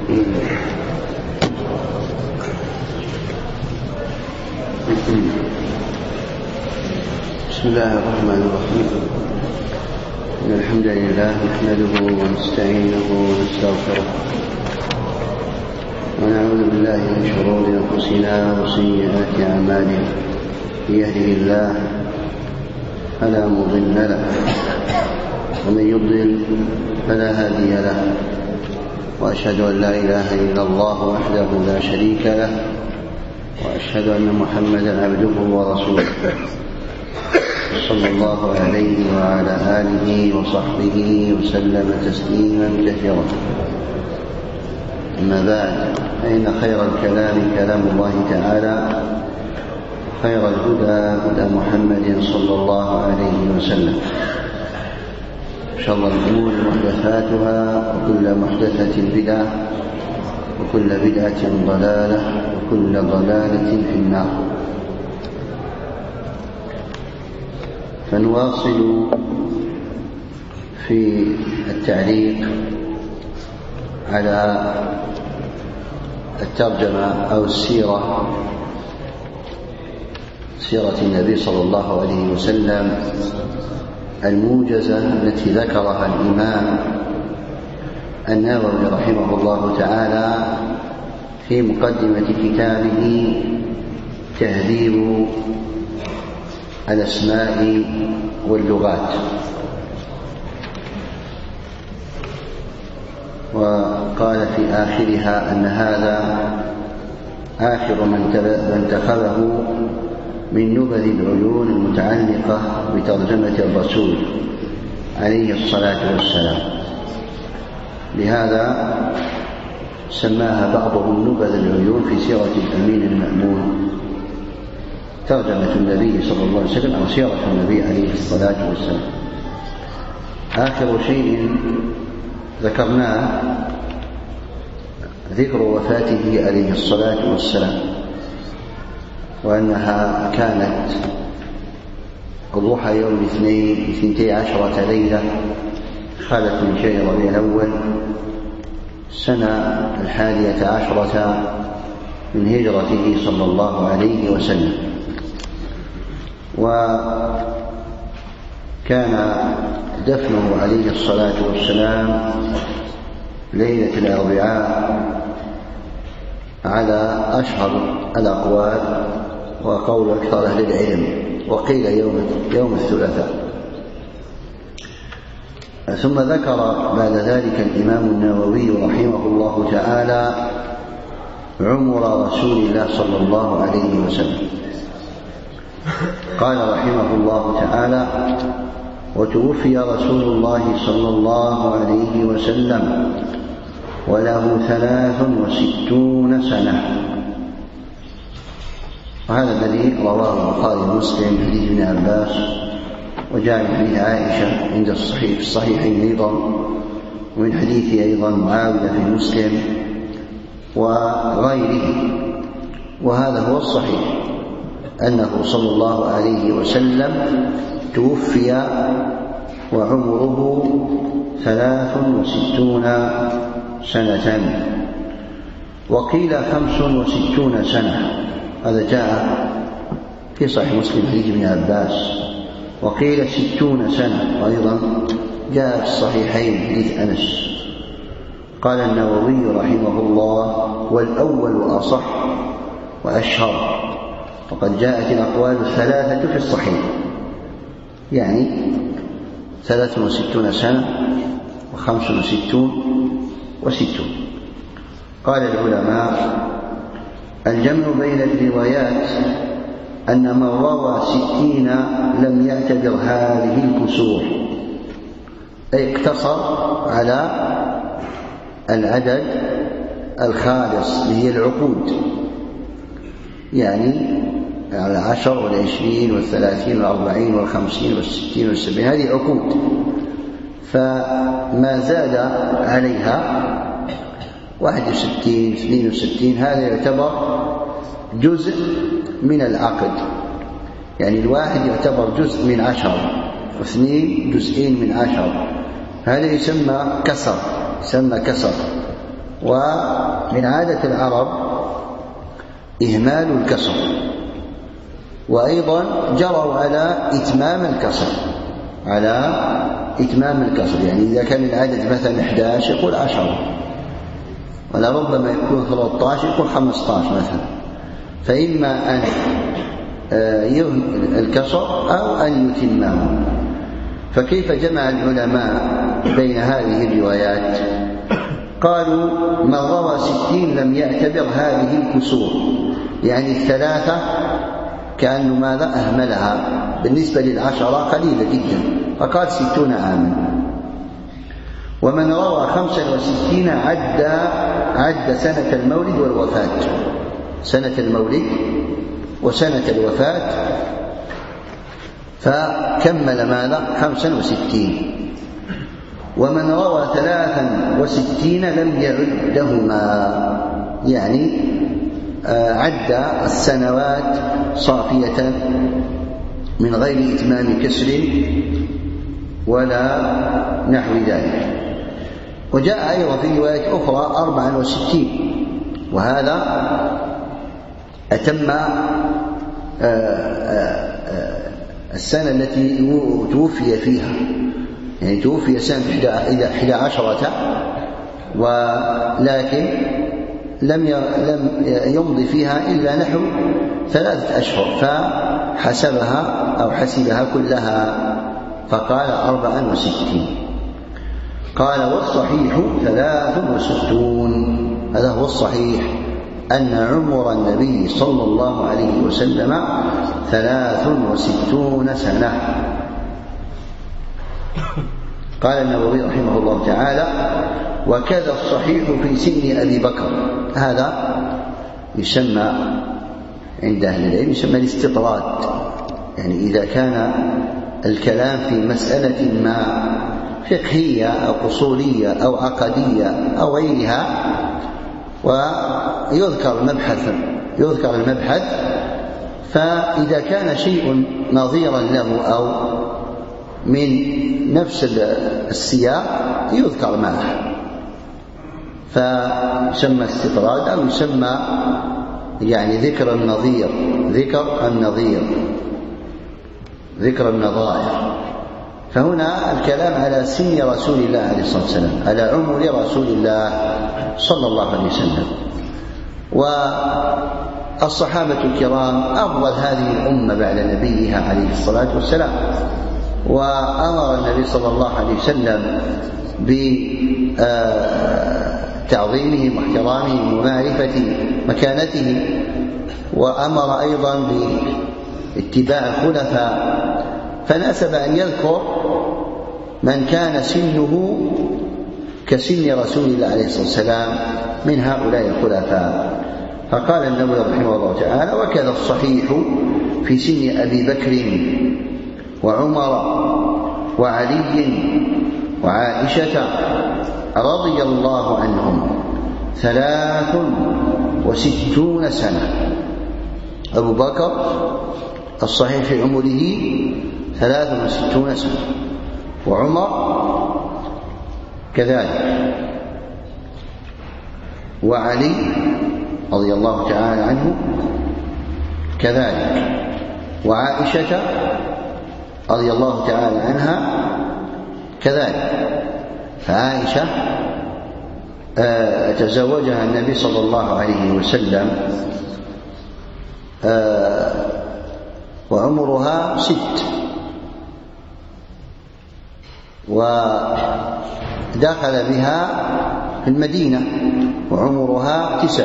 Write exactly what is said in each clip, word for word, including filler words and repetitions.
بسم الله الرحمن الرحيم. إن الحمد لله نحمده ونستعينه ونستغفره ونعوذ بالله من شرور أنفسنا وسيئات أعمالنا. من يهده الله فلا مضل له ومن يضلل فلا هادي له، وأشهد أن لا إله إلا الله وحده لا شريك له، وأشهد أن محمدا عبده ورسوله صلى الله عليه وعلى آله وصحبه وسلم تسليما كثيرا. أما بعد، فإن خير الكلام كلام الله تعالى، خير الهدى هدى محمد صلى الله عليه وسلم، شر الأمور محدثاتها، وكل محدثة بدعة، وكل بدعة ضلالة، وكل ضلالة في النار. فنواصل في التعليق على الترجمة أو السيرة، سيرة النبي صلى الله عليه وسلم الموجزة التي ذكرها الإمام النووي رحمه الله تعالى في مقدمة كتابه تهذيب الأسماء واللغات. وقال في آخرها أن هذا آخر من اتخذه من نبذ العيون المتعلقة بترجمة الرسول عليه الصلاة والسلام. لهذا سماها بعضهم نبذ العيون في سيرة الأمين المأمون، ترجمة النبي صلى الله عليه وسلم أو سيرة النبي عليه الصلاة والسلام. آخر شيء ذكرناه ذكر وفاته عليه الصلاة والسلام، وأنها كانت ضحى يوم الاثنين اثنتي عشرة ليلة خلت من شهر ربيع الأول السنة الحادية عشرة من هجرته صلى الله عليه وسلم. وكان دفنه عليه الصلاة والسلام ليلة الأربعاء على أشهر الأقوال وقول أكثر أهل العلم، وقيل يوم, يوم الثلاثاء. ثم ذكر بعد ذلك الإمام النووي رحمه الله تعالى عمر رسول الله صلى الله عليه وسلم. قال رحمه الله تعالى: وتوفي رسول الله صلى الله عليه وسلم وله ثلاث وستون سنة. وهذا الذي رواه البخاري ومسلم حديث ابن عباس، وجاء من حديث عائشة عند الصحيح في الصحيحين أيضا، ومن حديث أيضا معاوية في مسلم وغيره. وهذا هو الصحيح، أنه صلى الله عليه وسلم توفي وعمره ثلاث وستون سنة، وقيل خمس وستون سنة، هذا جاء في صحيح مسلم حديث ابن عباس، وقيل ستون سنة، وأيضا جاء في الصحيحين حديث أنس. قال النووي رحمه الله: والأول أصح وأشهر، وقد جاءت الأقوال الثلاثة في الصحيح، يعني ثلاث وستون سنة وخمس وستون وستون. قال العلماء: الجمع بين الروايات أن من روى ستين لم يعتبر هذه الكسور، أي اقتصر على العدد الخالص اللي هي العقود، يعني العشر والعشرين والثلاثين والأربعين والخمسين والستين والسبعين، هذه عقود. فما زاد عليها واحد وستين اثنين وستين هذا يعتبر جزء من العقد، يعني الواحد يعتبر جزء من عشر، واثنين جزئين من عشر، هذا يسمى كسر، يسمى كسر. ومن عادة العرب إهمال الكسر، وأيضا جروا على إتمام الكسر على إتمام الكسر يعني إذا كان العدد مثلا إحدى عشر يقول عشرة، ولربما يكون ثلاثة عشر يكون خمسة عشر مثلا، فإما أن يهمل الكسر أو أن يتمه. فكيف جمع العلماء بين هذه الروايات؟ قالوا من روى ستين لم يعتبر هذه الكسور، يعني الثلاثة كأنه ماذا أهملها، بالنسبة للعشرة قليلة جدا، فقال ستون عاما. ومن روى خمسا وستين عد عد سنة المولد والوفاة، سنة المولد وسنة الوفاة، فكمل ماذا خمسا وستين. ومن روى ثلاثا وستين لم يعدهما، يعني عد السنوات صافية من غير إتمام كسر ولا نحو ذلك. وجاء أيضا في رواية أخرى أربعا وستين، وهذا أتم السنة التي توفي فيها، يعني توفي سنة إحدى عشرة، ولكن لم لم يمضي فيها إلا نحو ثلاثة أشهر، فحسبها أو حسبها كلها فقال أربعا وستين. قال والصحيح ثلاث وستون، هذا هو الصحيح، أن عمر النبي صلى الله عليه وسلم ثلاث وستون سنة. قال النووي رحمه الله تعالى وكذا الصحيح في سن أبي بكر. هذا يسمى عند أهل العلم يسمى الاستطراد، يعني إذا كان الكلام في مسألة ما فقهية أو أصولية أو عقدية أو غيرها، ويذكر المبحث يذكر المبحث فإذا كان شيء نظيرا له أو من نفس السياق يذكر معه، فيسمى استطراد أو يسمى يعني ذكر النظير ذكر النظير ذكر النظائر. فهنا الكلام على سن رسول الله عليه الصلاة والسلام، على عمر رسول الله صلى الله عليه وسلم. والصحابة الكرام أفضل هذه الأمة بعد نبيها عليه الصلاة والسلام، وأمر النبي صلى الله عليه وسلم بتعظيمهم واحترامهم ومعرفة مكانته، وأمر أيضا باتباع الخلفاء، فناسب أن يذكر من كان سنه كسن رسول الله عليه الصلاة والسلام من هؤلاء الخلفاء. فقال النووي رحمه الله تعالى وكذا الصحيح في سن أبي بكر وعمر وعلي وعائشة رضي الله عنهم ثلاث وستون سنة. أبو بكر الصحيح في عمره ثلاث وستون سنة، وعمر كذلك، وعلي رضي الله تعالى عنه كذلك، وعائشة رضي الله تعالى عنها كذلك. فعائشة آه تزوجها النبي صلى الله عليه وسلم آه وعمرها ست، ودخل بها في المدينة وعمرها تسع،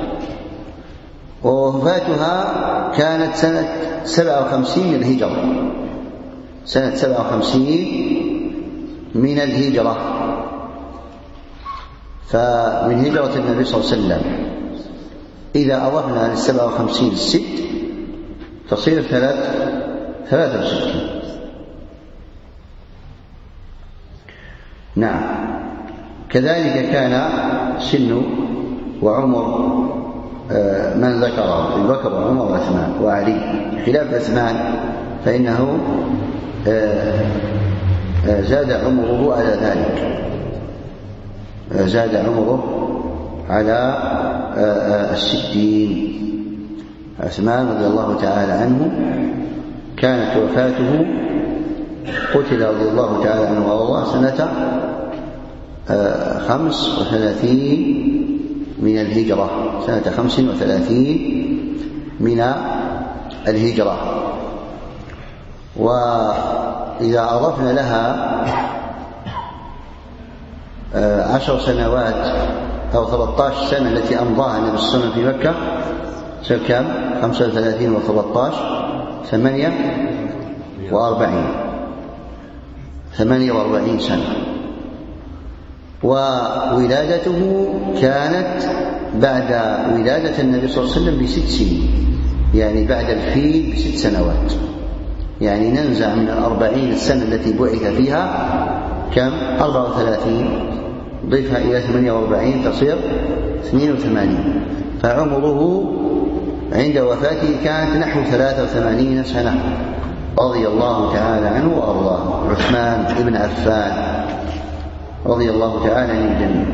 ووفاتها كانت سنة سبعة وخمسين من الهجرة، سنة سبعة وخمسين من الهجرة. فمن هجرة النبي صلى الله عليه وسلم إذا أضفنا للسبعة وخمسين الست تصير ثلاث ثلاثة وستين. نعم. كذلك كان سن وعمر من ذكره أبو بكر وعمر وعثمان وعلي، خلاف عثمان فإنه زاد عمره على ذلك، زاد عمره على الستين. عثمان رضي الله تعالى عنه كانت وفاته، قتل رضي الله تعالى عنه وارضاه سنة خمس وثلاثين من الهجرة، سنة خمس وثلاثين من الهجرة. وإذا أضفنا لها عشر سنوات أو ثلاثة عشر سنة التي أمضاها النبي صلى الله عليه وسلم في مكة، صار كم؟ خمسة وثلاثين وثلاثة عشر ثمانية وأربعين ثمانية وأربعين سنة. وولادته كانت بعد ولادة النبي صلى الله عليه وسلم بست سنين، يعني بعد الفيل بست سنوات، يعني ننزع من الأربعين السنة التي بعث فيها كم؟ أربعة وثلاثين، ضيفها إلى ثمانية وأربعين تصير اثنين وثمانين، فعمره عند وفاته كانت نحو ثلاثة وثمانين سنة رضي الله تعالى عنه وأرضاه. عثمان بن عفان رضي الله تعالى عن الجميع.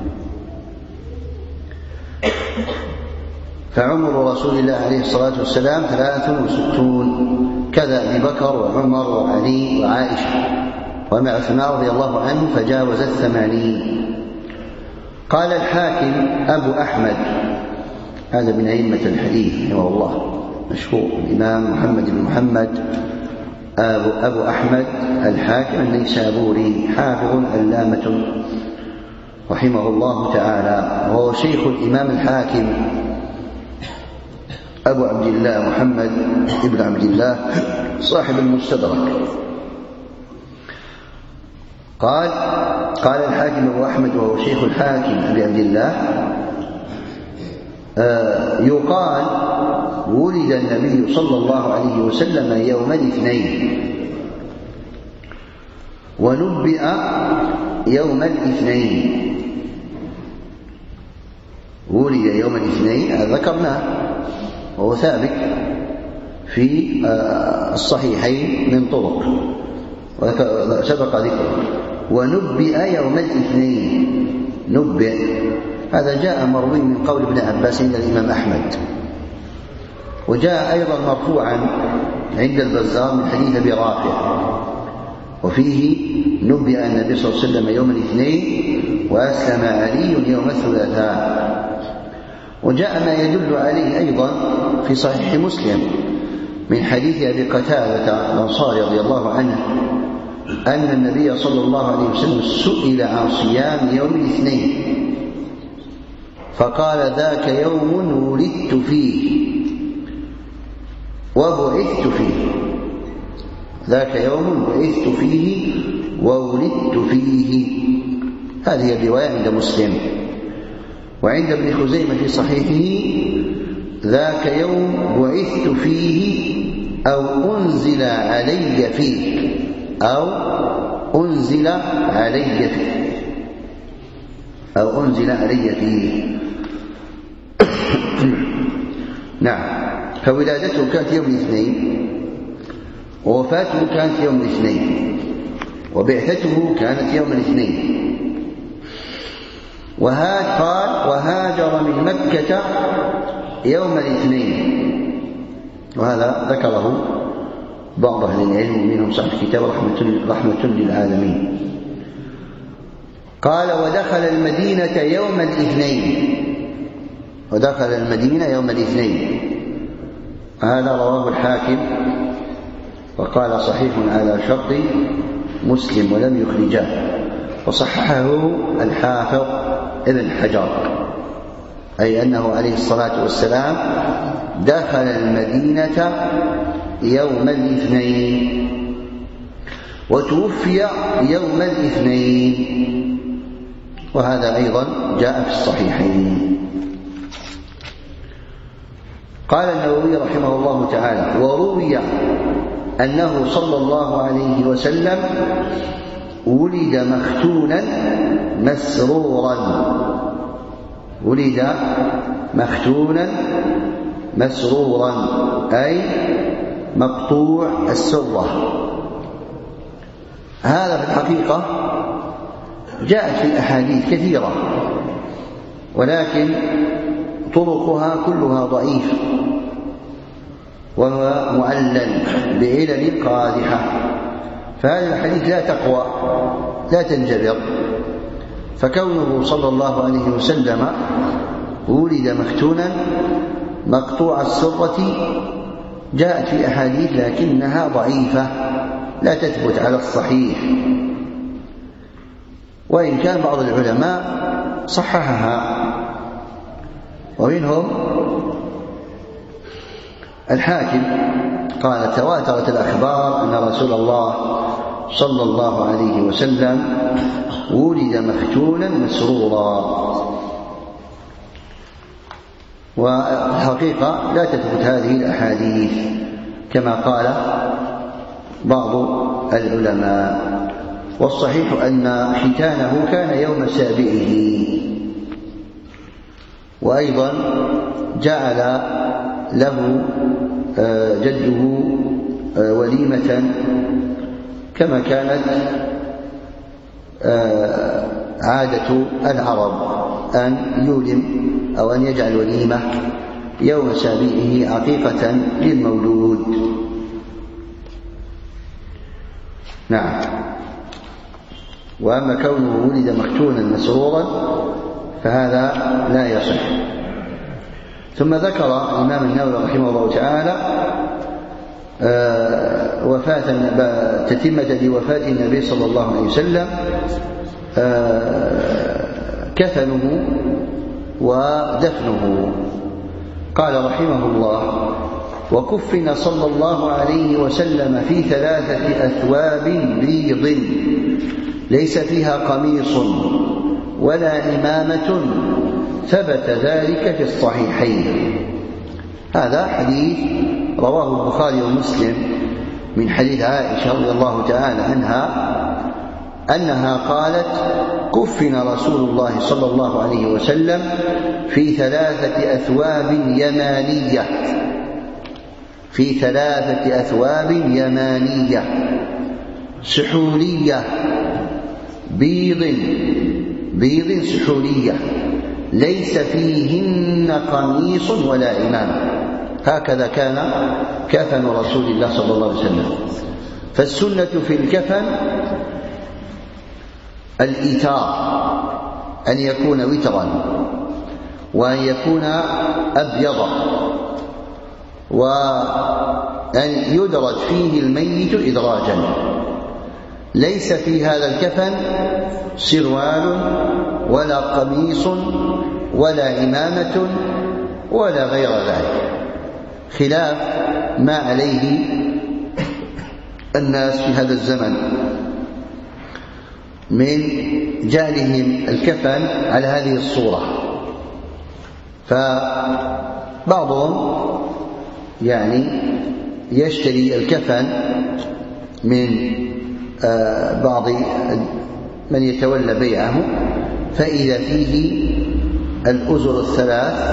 فعمر رسول الله عليه الصلاة والسلام ثلاث وستون، كذا أبي بكر وعمر وعلي وعائشة، ومع عثمان رضي الله عنه فجاوز الثمانين. قال الحاكم أبو أحمد، هذا من أئمة الحديث رحمه الله مشهور، الإمام محمد بن محمد أبو, أبو أحمد الحاكم النيسابوري، حافظ علامة رحمه الله تعالى، وهو شيخ الإمام الحاكم أبو عبد الله محمد بن عبد الله صاحب المستدرك. قال قال الحاكم أبو أحمد وهو شيخ الحاكم أبي عبد الله، آه يقال ولد النبي صلى الله عليه وسلم يوم الاثنين ونبئ يوم الاثنين. ولد يوم الاثنين ذكرناه وهو ثابت في آه الصحيحين من طرق سبق ذكره. ونبئ يوم الاثنين، نبئ هذا جاء مروي من قول ابن عباس عند الإمام أحمد، وجاء أيضا مرفوعا عند البزار من حديث أبي رافع، وفيه نبئ النبي صلى الله عليه وسلم يوم الاثنين وأسلم علي يوم الثلاثاء. وجاء ما يدل عليه أيضا في صحيح مسلم من حديث أبي قتادة الأنصاري رضي الله عنه أن النبي صلى الله عليه وسلم سئل عن صيام يوم الاثنين فقال ذاك يوم ولدت فيه وبعثت فيه، ذاك يوم بعثت فيه وولدت فيه. هذه الرواية عند مسلم. وعند ابن خزيمة في صحيحه ذاك يوم بعثت فيه أو أنزل علي فيه، أو أنزل علي فيه أو أنزل علي فيه نعم. فولادته كانت يوم الاثنين، ووفاته كانت يوم الاثنين، وبعثته كانت يوم الاثنين. وهذا قال وهاجر من مكة يوم الاثنين، وهذا ذكره بعض أهل العلم منهم صاحب الكتاب رحمة, رحمة للعالمين. قال ودخل المدينة يوم الاثنين، ودخل المدينة يوم الاثنين. هذا رواه الحاكم وقال صحيح على شرط مسلم ولم يخرجه، وصححه الحافظ ابن حجر، أي أنه عليه الصلاة والسلام دخل المدينة يوم الاثنين وتوفي يوم الاثنين، وهذا أيضا جاء في الصحيحين. قال النووي رحمه الله تعالى وروي أنه صلى الله عليه وسلم ولد مختونا مسرورا، ولد مختونا مسرورا أي مقطوع السرة. هذا في الحقيقة جاءت في الأحاديث كثيرة، ولكن طرقها كلها ضعيفة وهو معلل بعلل قادحة، فهذا الحديث لا تقوى لا تنجبر. فكونه صلى الله عليه وسلم ولد مختونا مقطوع السرة جاءت في أحاديث لكنها ضعيفة لا تثبت على الصحيح، وإن كان بعض العلماء صححها، ومنهم الحاكم قال: تواترت الأخبار أن رسول الله صلى الله عليه وسلم ولد مختونا مسرورا. والحقيقة لا تثبت هذه الأحاديث كما قال بعض العلماء، والصحيح أن ختانه كان يوم سابعه. وأيضا جعل له جده وليمة كما كانت عادة العرب أن يولم أو أن يجعل وليمة يوم سابعه عقيقة للمولود. نعم. وأما كونه ولد مختونا مسرورا فهذا لا يصح. ثم ذكر الإمام النووي رحمه الله تعالى وفاة تتمة لوفاة النبي صلى الله عليه وسلم كفنه ودفنه. قال رحمه الله: وكفن صلى الله عليه وسلم في ثلاثة أثواب بيض ليس فيها قميص ولا إمامة، ثبت ذلك في الصحيحين. هذا حديث رواه البخاري ومسلم من حديث عائشة رضي الله تعالى عنها أنها قالت: كفن رسول الله صلى الله عليه وسلم في ثلاثة أثواب يمانية في ثلاثة أثواب يمانية سحولية بيض بيض سحولية ليس فيهن قميص ولا إمامة. هكذا كان كفن رسول الله صلى الله عليه وسلم. فالسنة في الكفن الإيتار، أن يكون وترا، وأن يكون أبيضا، وأن يدرج فيه الميت إدراجا. ليس في هذا الكفن سروال ولا قميص ولا إمامة ولا غير ذلك، خلاف ما عليه الناس في هذا الزمن من جعلهم الكفن على هذه الصورة. فبعضهم يعني يشتري الكفن من بعض من يتولى بيعه، فإذا فيه الأزر الثلاث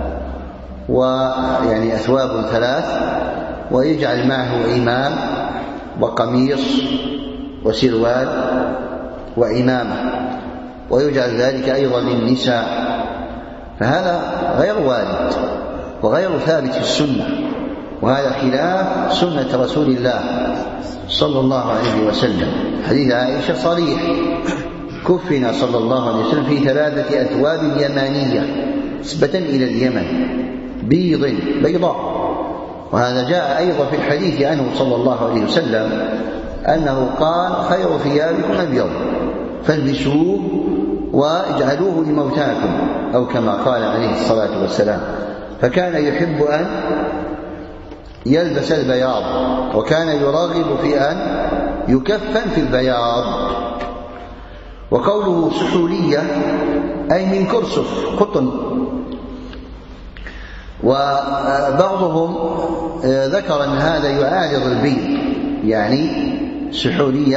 ويعني أثواب ثلاث، ويجعل معه إمام وقميص وسروال وإمامة، ويجعل ذلك أيضا للنساء، فهذا غير وارد وغير ثابت في السنة، وهذا خلاف سنة رسول الله صلى الله عليه وسلم. حديث عائشة صريح: كفن صلى الله عليه وسلم في ثلاثة أثواب يمانية نسبة إلى اليمن بيض بيضاء. وهذا جاء أيضا في الحديث عنه صلى الله عليه وسلم أنه قال: خير ثيابكم أبيض فالبسوه واجعلوه لموتاكم، أو كما قال عليه الصلاة والسلام. فكان يحب أن يلبس البياض، وكان يرغب في أن يكفن في البياض. وقوله سحولية أي من كرسف قطن. وبعضهم ذكر أن هذا يعارض البيض، يعني سحولية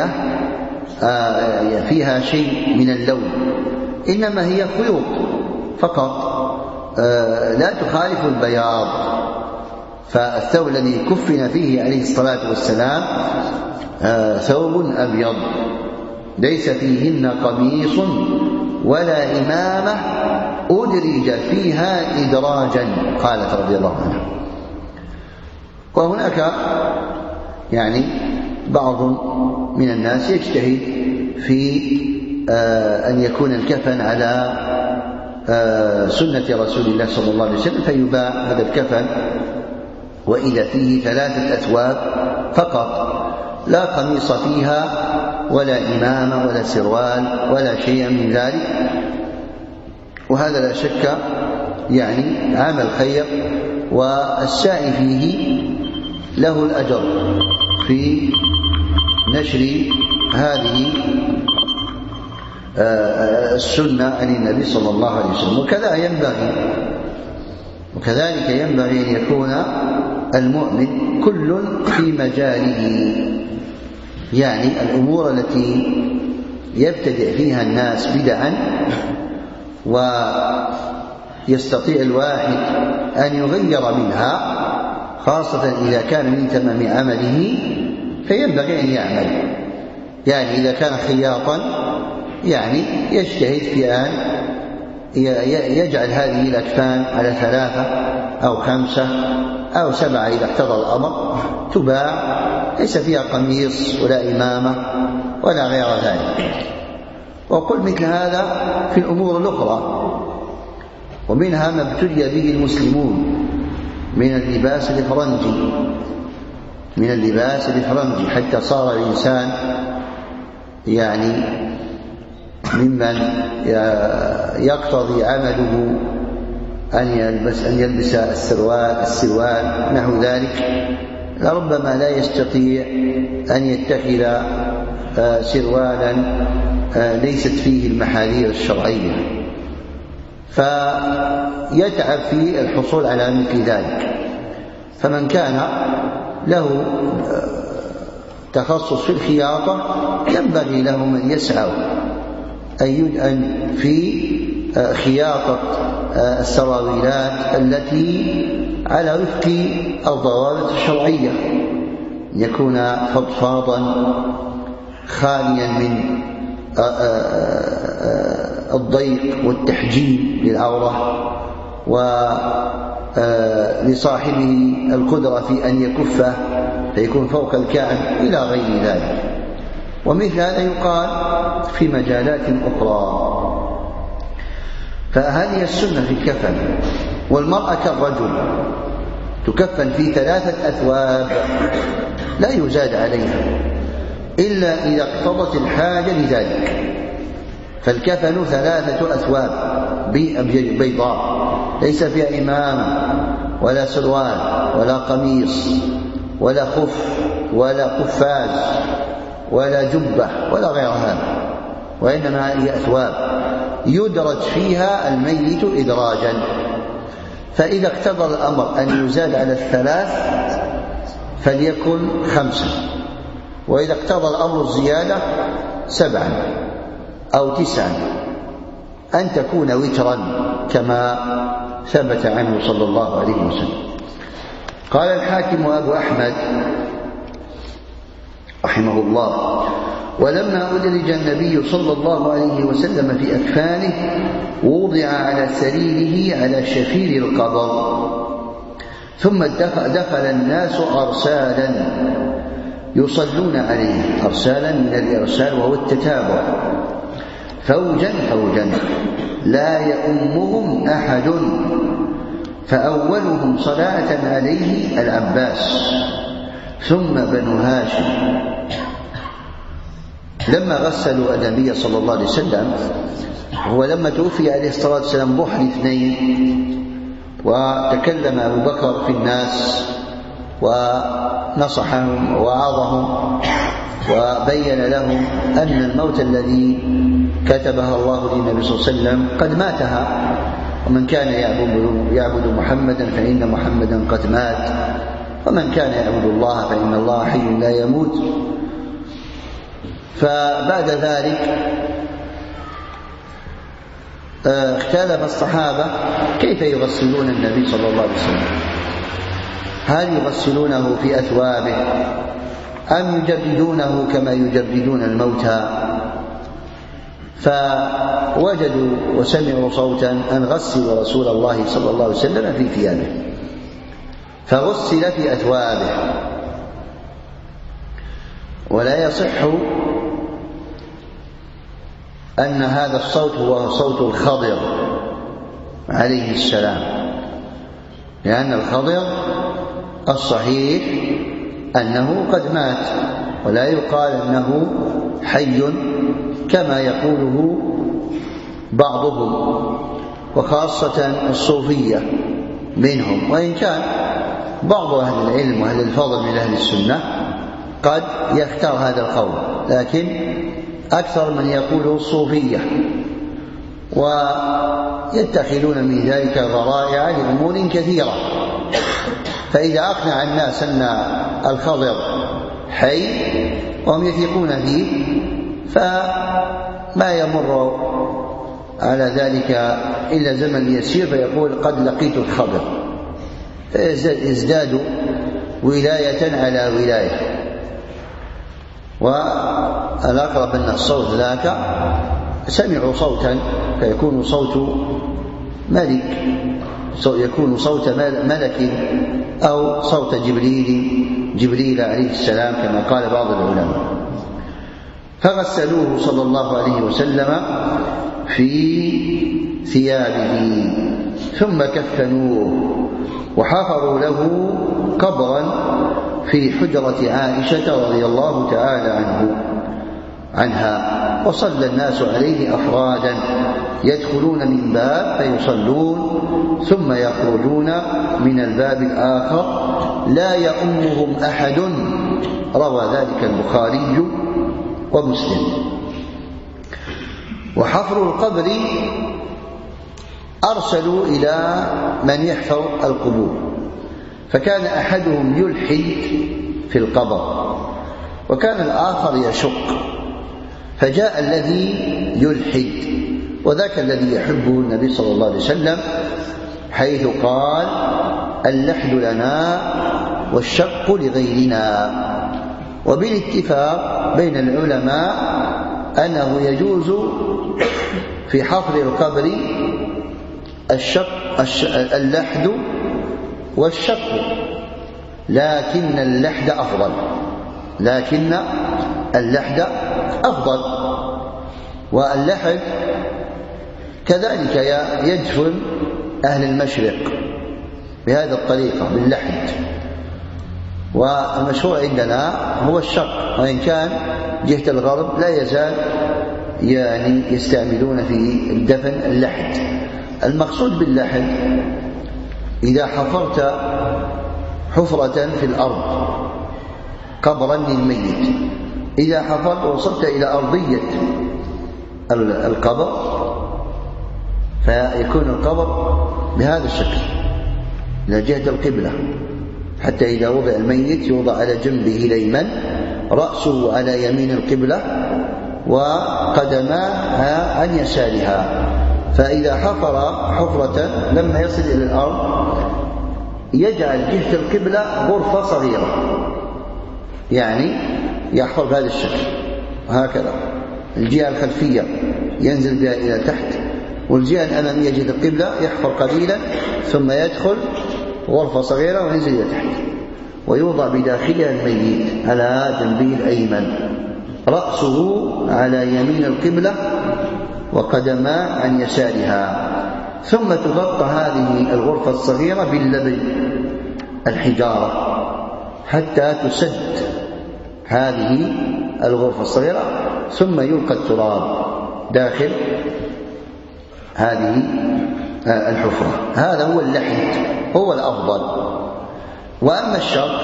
فيها شيء من اللون، إنما هي خيوط فقط لا تخالف البياض. فالثوب الذي كفن فيه عليه الصلاة والسلام ثوب أبيض ليس فيهن قميص ولا إمامة أدرج فيها إدراجا، قالت رضي الله عنها. وهناك يعني بعض من الناس يجتهد في أن يكون الكفن على سنة رسول الله صلى الله عليه وسلم، فيباع هذا الكفن وإذا فيه ثلاثة أثواب فقط، لا قميص فيها ولا إمامة ولا سروال ولا شيء من ذلك، وهذا لا شك يعني عمل خير، والسعي فيه له الأجر في نشر هذه السنة عن النبي صلى الله عليه وسلم. وكذا ينبغي وكذلك ينبغي أن يكون المؤمن كل في مجاله، يعني الأمور التي يبتدئ فيها الناس بدعا ويستطيع الواحد أن يغير منها، خاصة إذا كان من تمام عمله، فينبغي أن يعمل. يعني إذا كان خياطا يعني يجتهد في أن يجعل هذه الأكفان على ثلاثة أو خمسة أو سبعة إذا اقتضى الأمر، تباع ليس فيها قميص ولا إمامة ولا غير ذلك. وقل مثل هذا في الأمور الأخرى، ومنها ما ابتلي به المسلمون من اللباس الإفرنجي من اللباس الإفرنجي حتى صار الإنسان يعني ممن يقتضي عمله أن يلبس أن يلبس السروال السروال نحو ذلك، لربما لا يستطيع أن يتخذ سروالا ليست فيه المحاذير الشرعية، فيتعب في الحصول على مثل ذلك. فمن كان له تخصص في الخياطة ينبغي لهم أن يسعوا أن في خياطة السراويلات التي على وفق الضوابط الشرعية، يكون فضفاضا خاليا من الضيق والتحجيم للعورة، ولصاحبه القدرة في أن يكفه فيكون فوق الكعب إلى غير ذلك. ومثل هذا يقال في مجالات أخرى. فهذه السنة في الكفن. والمرأة كالرجل تكفن في ثلاثة أثواب لا يزاد عليها إلا إذا اقتضت الحاجة لذلك. فالكفن ثلاثة أثواب بيضاء ليس فيها إمامة ولا سروال ولا قميص ولا خف ولا قفاز ولا جبة ولا غير هذا، وإنما هي أثواب يدرج فيها الميت إدراجا. فإذا اقتضى الأمر أن يزاد على الثلاث فليكن خمسة، وإذا اقتضى الأمر الزيادة سبعا أو تسعا، أن تكون وترا كما ثبت عنه صلى الله عليه وسلم. قال الحاكم أبو أحمد رحمه الله: ولما أدرج النبي صلى الله عليه وسلم في أكفانه وضع على سريره على شفير القبر، ثم دخل الناس أرسالا يصلون عليه، أرسالا من الإرسال وهو التتابع، فوجا فوجا لا يؤمهم أحد، فأولهم صلاة عليه العباس ثم بنو هاشم. لما غسلوا النبي صلى الله عليه وسلم، هو لما توفي عليه الصلاة والسلام ضحى الاثنين، وتكلم أبو بكر في الناس ونصحهم ووعظهم وبين لهم أن الموت الذي كتبها الله للنبي صلى الله عليه وسلم قد ماتها، ومن كان يعبد, يعبد محمدا فإن محمدا قد مات، ومن كان يعبد الله فإن الله حي لا يموت. فبعد ذلك اختلف الصحابة كيف يغسلون النبي صلى الله عليه وسلم، هل يغسلونه في أثوابه أم يجردونه كما يجردون الموتى؟ فوجدوا وسمعوا صوتا أن غسلوا رسول الله صلى الله عليه وسلم في ثيابه، فغسل في أثوابه. ولا يصح أن هذا الصوت هو صوت الخضر عليه السلام، لأن الخضر الصحيح أنه قد مات، ولا يقال أنه حي كما يقوله بعضهم، وخاصة الصوفية منهم، وإن كان بعض أهل العلم وأهل الفضل من أهل السنة قد يختار هذا القول، لكن أكثر من يقول الصوفية، ويتخذون من ذلك ذرائع لأمور كثيرة. فإذا أقنع الناس أن الخضر حي وهم يثقون فيه، فما يمر على ذلك إلا زمن يسير فيقول قد لقيت الخضر، فيزداد ولاية على ولاية. والأقرب أن الصوت ذاك سمعوا صوتا فيكون صوت ملك، يكون صوت ملك أو صوت جبريل جبريل عليه السلام كما قال بعض العلماء. فغسلوه صلى الله عليه وسلم في ثيابه ثم كفنوه، وحفروا له قبرا في حجرة عائشة رضي الله تعالى عنه عنها، وصلى الناس عليه أفرادا يدخلون من باب فيصلون ثم يخرجون من الباب الآخر لا يؤمهم أحد. روى ذلك البخاري ومسلم. وحفر القبر أرسلوا إلى من يحفر القبور، فكان أحدهم يلحد في القبر وكان الآخر يشق، فجاء الذي يلحد، وذاك الذي يحبه النبي صلى الله عليه وسلم، حيث قال اللحد لنا والشق لغيرنا. وبالاتفاق بين العلماء أنه يجوز في حفر القبر الشق اللحد والشق، لكن اللحد أفضل لكن اللحد أفضل واللحد كذلك يدفن أهل المشرق بهذه الطريقة باللحد، والمشهور عندنا هو الشق، وإن كان جهة الغرب لا يزال يعني يستعملون في الدفن اللحد. المقصود باللحد إذا حفرت حفرة في الأرض قبرا للميت، إذا حفرت وصلت إلى أرضية القبر فيكون القبر بهذا الشكل إلى جهة القبلة، حتى إذا وضع الميت يوضع على جنبه الأيمن، رأسه على يمين القبلة وقدماها عن يسارها. فإذا حفر حفرة لما يصل إلى الأرض يجعل جهة القبلة غرفة صغيرة، يعني يحفر بهذا الشكل هكذا، الجهة الخلفية ينزل بها إلى تحت، والجهة الأمامية جهة القبلة يحفر قليلا ثم يدخل غرفة صغيرة وينزل إلى تحت، ويوضع بداخلها الميت على جنبه الأيمن، رأسه على يمين القبلة وقدما عن يسارها، ثم تغطى هذه الغرفة الصغيرة باللبن الحجارة حتى تسد هذه الغرفة الصغيرة، ثم يلقى التراب داخل هذه الحفرة. هذا هو اللحد، هو الأفضل. وأما الشق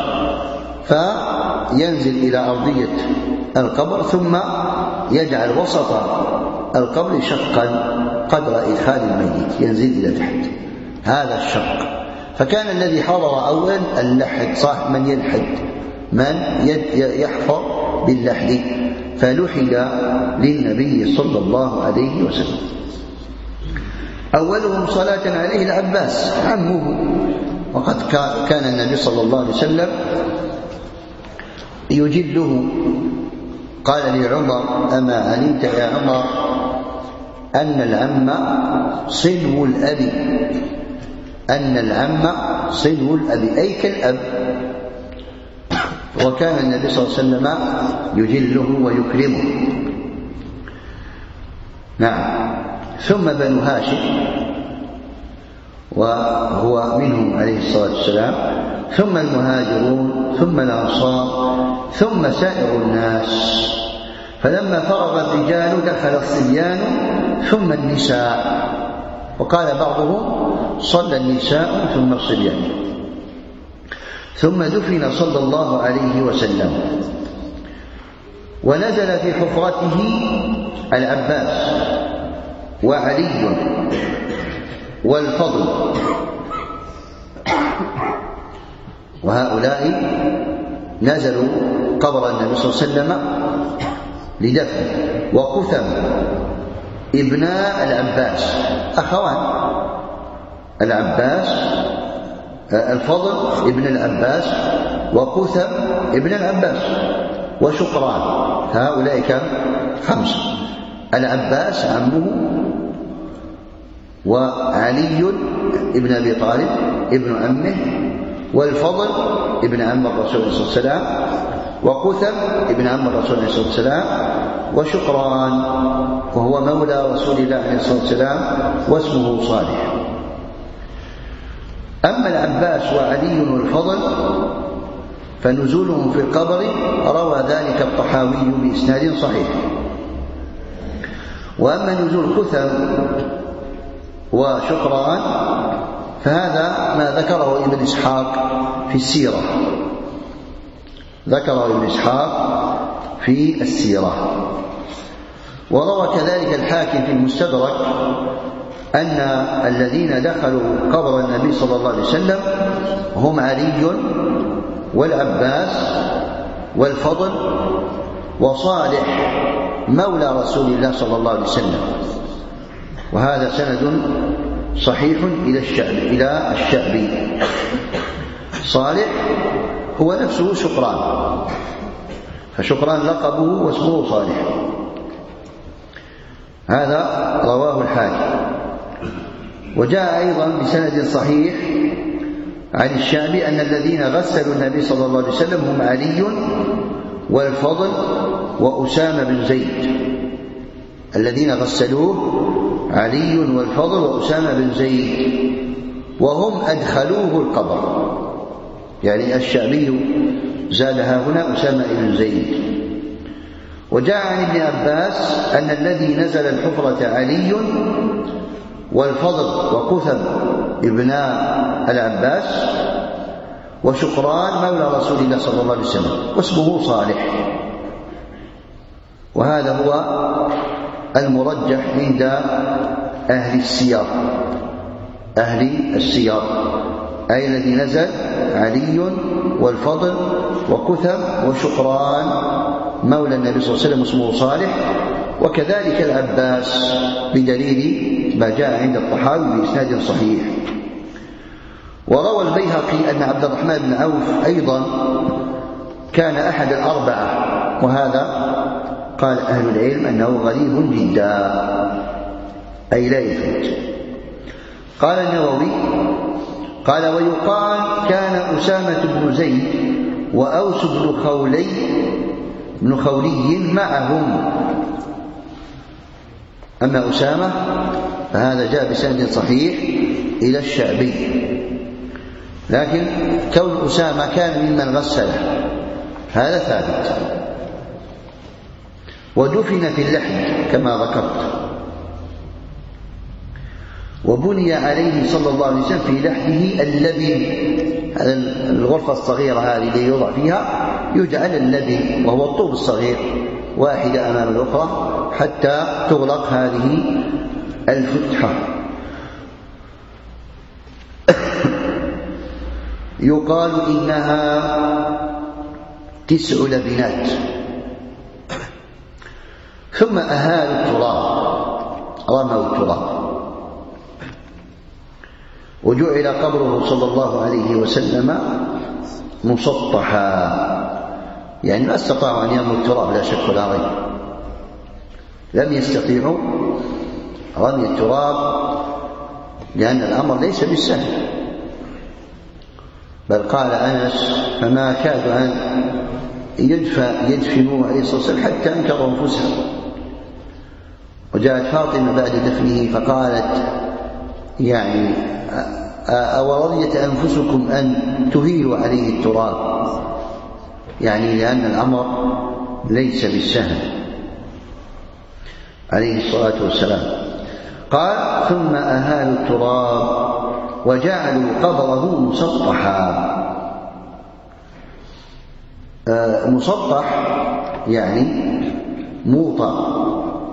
فينزل إلى أرضية القبر ثم يجعل وسط القبر شقا قدر إدخال الميت ينزل إلى تحت، هذا الشق. فكان الذي حضر أولا اللحد، صح، من يلحد، من يحفر باللحد، فلحد للنبي صلى الله عليه وسلم. أولهم صلاة عليه العباس عمه، وقد كان النبي صلى الله عليه وسلم يجله. قال لعمر: أما علمت يا عمر أن العم صلو الأب، أن العم صلو الأب أي كالأب، وكان النبي صلى الله عليه وسلم يجله ويكرمه. نعم. ثم بنو هاشم وهو منهم عليه الصلاة والسلام، ثم المهاجرون، ثم الأنصار، ثم سائر الناس. فلما فرغ الرجال دخل الصبيان ثم النساء، وقال بعضهم صلى النساء ثم الصبيان. ثم دفن صلى الله عليه وسلم، ونزل في حفرته العباس وعلي والفضل، وهؤلاء نزلوا قبر النبي صلى الله عليه وسلم لدفن. وقثم ابناء العباس أخوان، العباس الفضل ابن العباس وقثم ابن العباس وشقران، هؤلاء كم؟ خمسة. العباس عمه، وعلي ابن أبي طالب ابن عمه، والفضل ابن عم الرسول صلى الله عليه وسلم، وقثم ابن عم الرسول صلى الله عليه وسلم، وشقران وهو مولى رسول الله عليه الصلاة والسلام واسمه صالح. أما العباس وعلي والفضل فنزولهم في القبر روى ذلك الطحاوي بإسناد صحيح. وأما نزول قثم وشقران فهذا ما ذكره ابن إسحاق في السيرة، ذكره ابن إسحاق في السيرة. وروى كذلك الحاكم في المستدرك أن الذين دخلوا قبر النبي صلى الله عليه وسلم هم علي والعباس والفضل وصالح مولى رسول الله صلى الله عليه وسلم. وهذا سند صحيح إلى الشعب إلى الشعبي. صالح هو نفسه شقران، فشقران لقبه واسمه صالح. هذا رواه الحاكم. وجاء أيضا بسند صحيح عن الشعبي أن الذين غسلوا النبي صلى الله عليه وسلم هم علي والفضل وأسامة بن زيد. الذين غسلوه علي والفضل وأسامة بن زيد، وهم أدخلوه القبر. يعني الشعبي زادها هنا أسامة بن زيد. وجاء عن ابن عباس أن الذي نزل الحفرة علي والفضل وقثم ابناء العباس وشقران مولى رسول الله صلى الله عليه وسلم واسمه صالح. وهذا هو المرجح عند أهل السير، أهل السير أي الذي نزل علي والفضل وقثم وشقران مولى النبي صلى الله عليه وسلم اسمه صالح، وكذلك العباس بدليل ما جاء عند الطحاوي بإسناد صحيح. وروى البيهقي أن عبد الرحمن بن عوف أيضا كان أحد الأربعة، وهذا قال أهل العلم أنه غريب جدا أي لا يثبت. قال النووي قال ويقال كان أسامة بن زيد وأوس بن خولي بن خولي معهم. أما أسامة فهذا جاء بسند صحيح إلى الشعبي، لكن كون أسامة كان ممن غسله هذا ثابت. ودفن في اللحد كما ذكرت، وبني عليه صلى الله عليه وسلم في لحده اللبن، الغرفة الصغيرة هذه اللي يوضع فيها يجعل اللبن، وهو الطوب الصغير واحدة أمام الأخرى حتى تغلق هذه الفتحة. يقال إنها تسع لبنات. ثم أهالوا التراب، رموا التراب، وجعل قبره صلى الله عليه وسلم مسطحا، يعني ما استطاعوا أن يرموا التراب لا شك ولا ريب، لم يستطيعوا رمي التراب، لأن الأمر ليس بالسهل. بل قال أنس: فما كاد أن يدفنوه عليه الصلاة والسلام حتى أنكروا أنفسهم. وجاءت فاطمة بعد دفنه فقالت: يعني أورضيت أنفسكم أن تهيلوا عليه التراب؟ يعني لأن الأمر ليس بالسهل عليه الصلاة والسلام. قال: ثم أهالوا التراب وجعلوا قبره مسطحا. آه مسطح يعني موطى.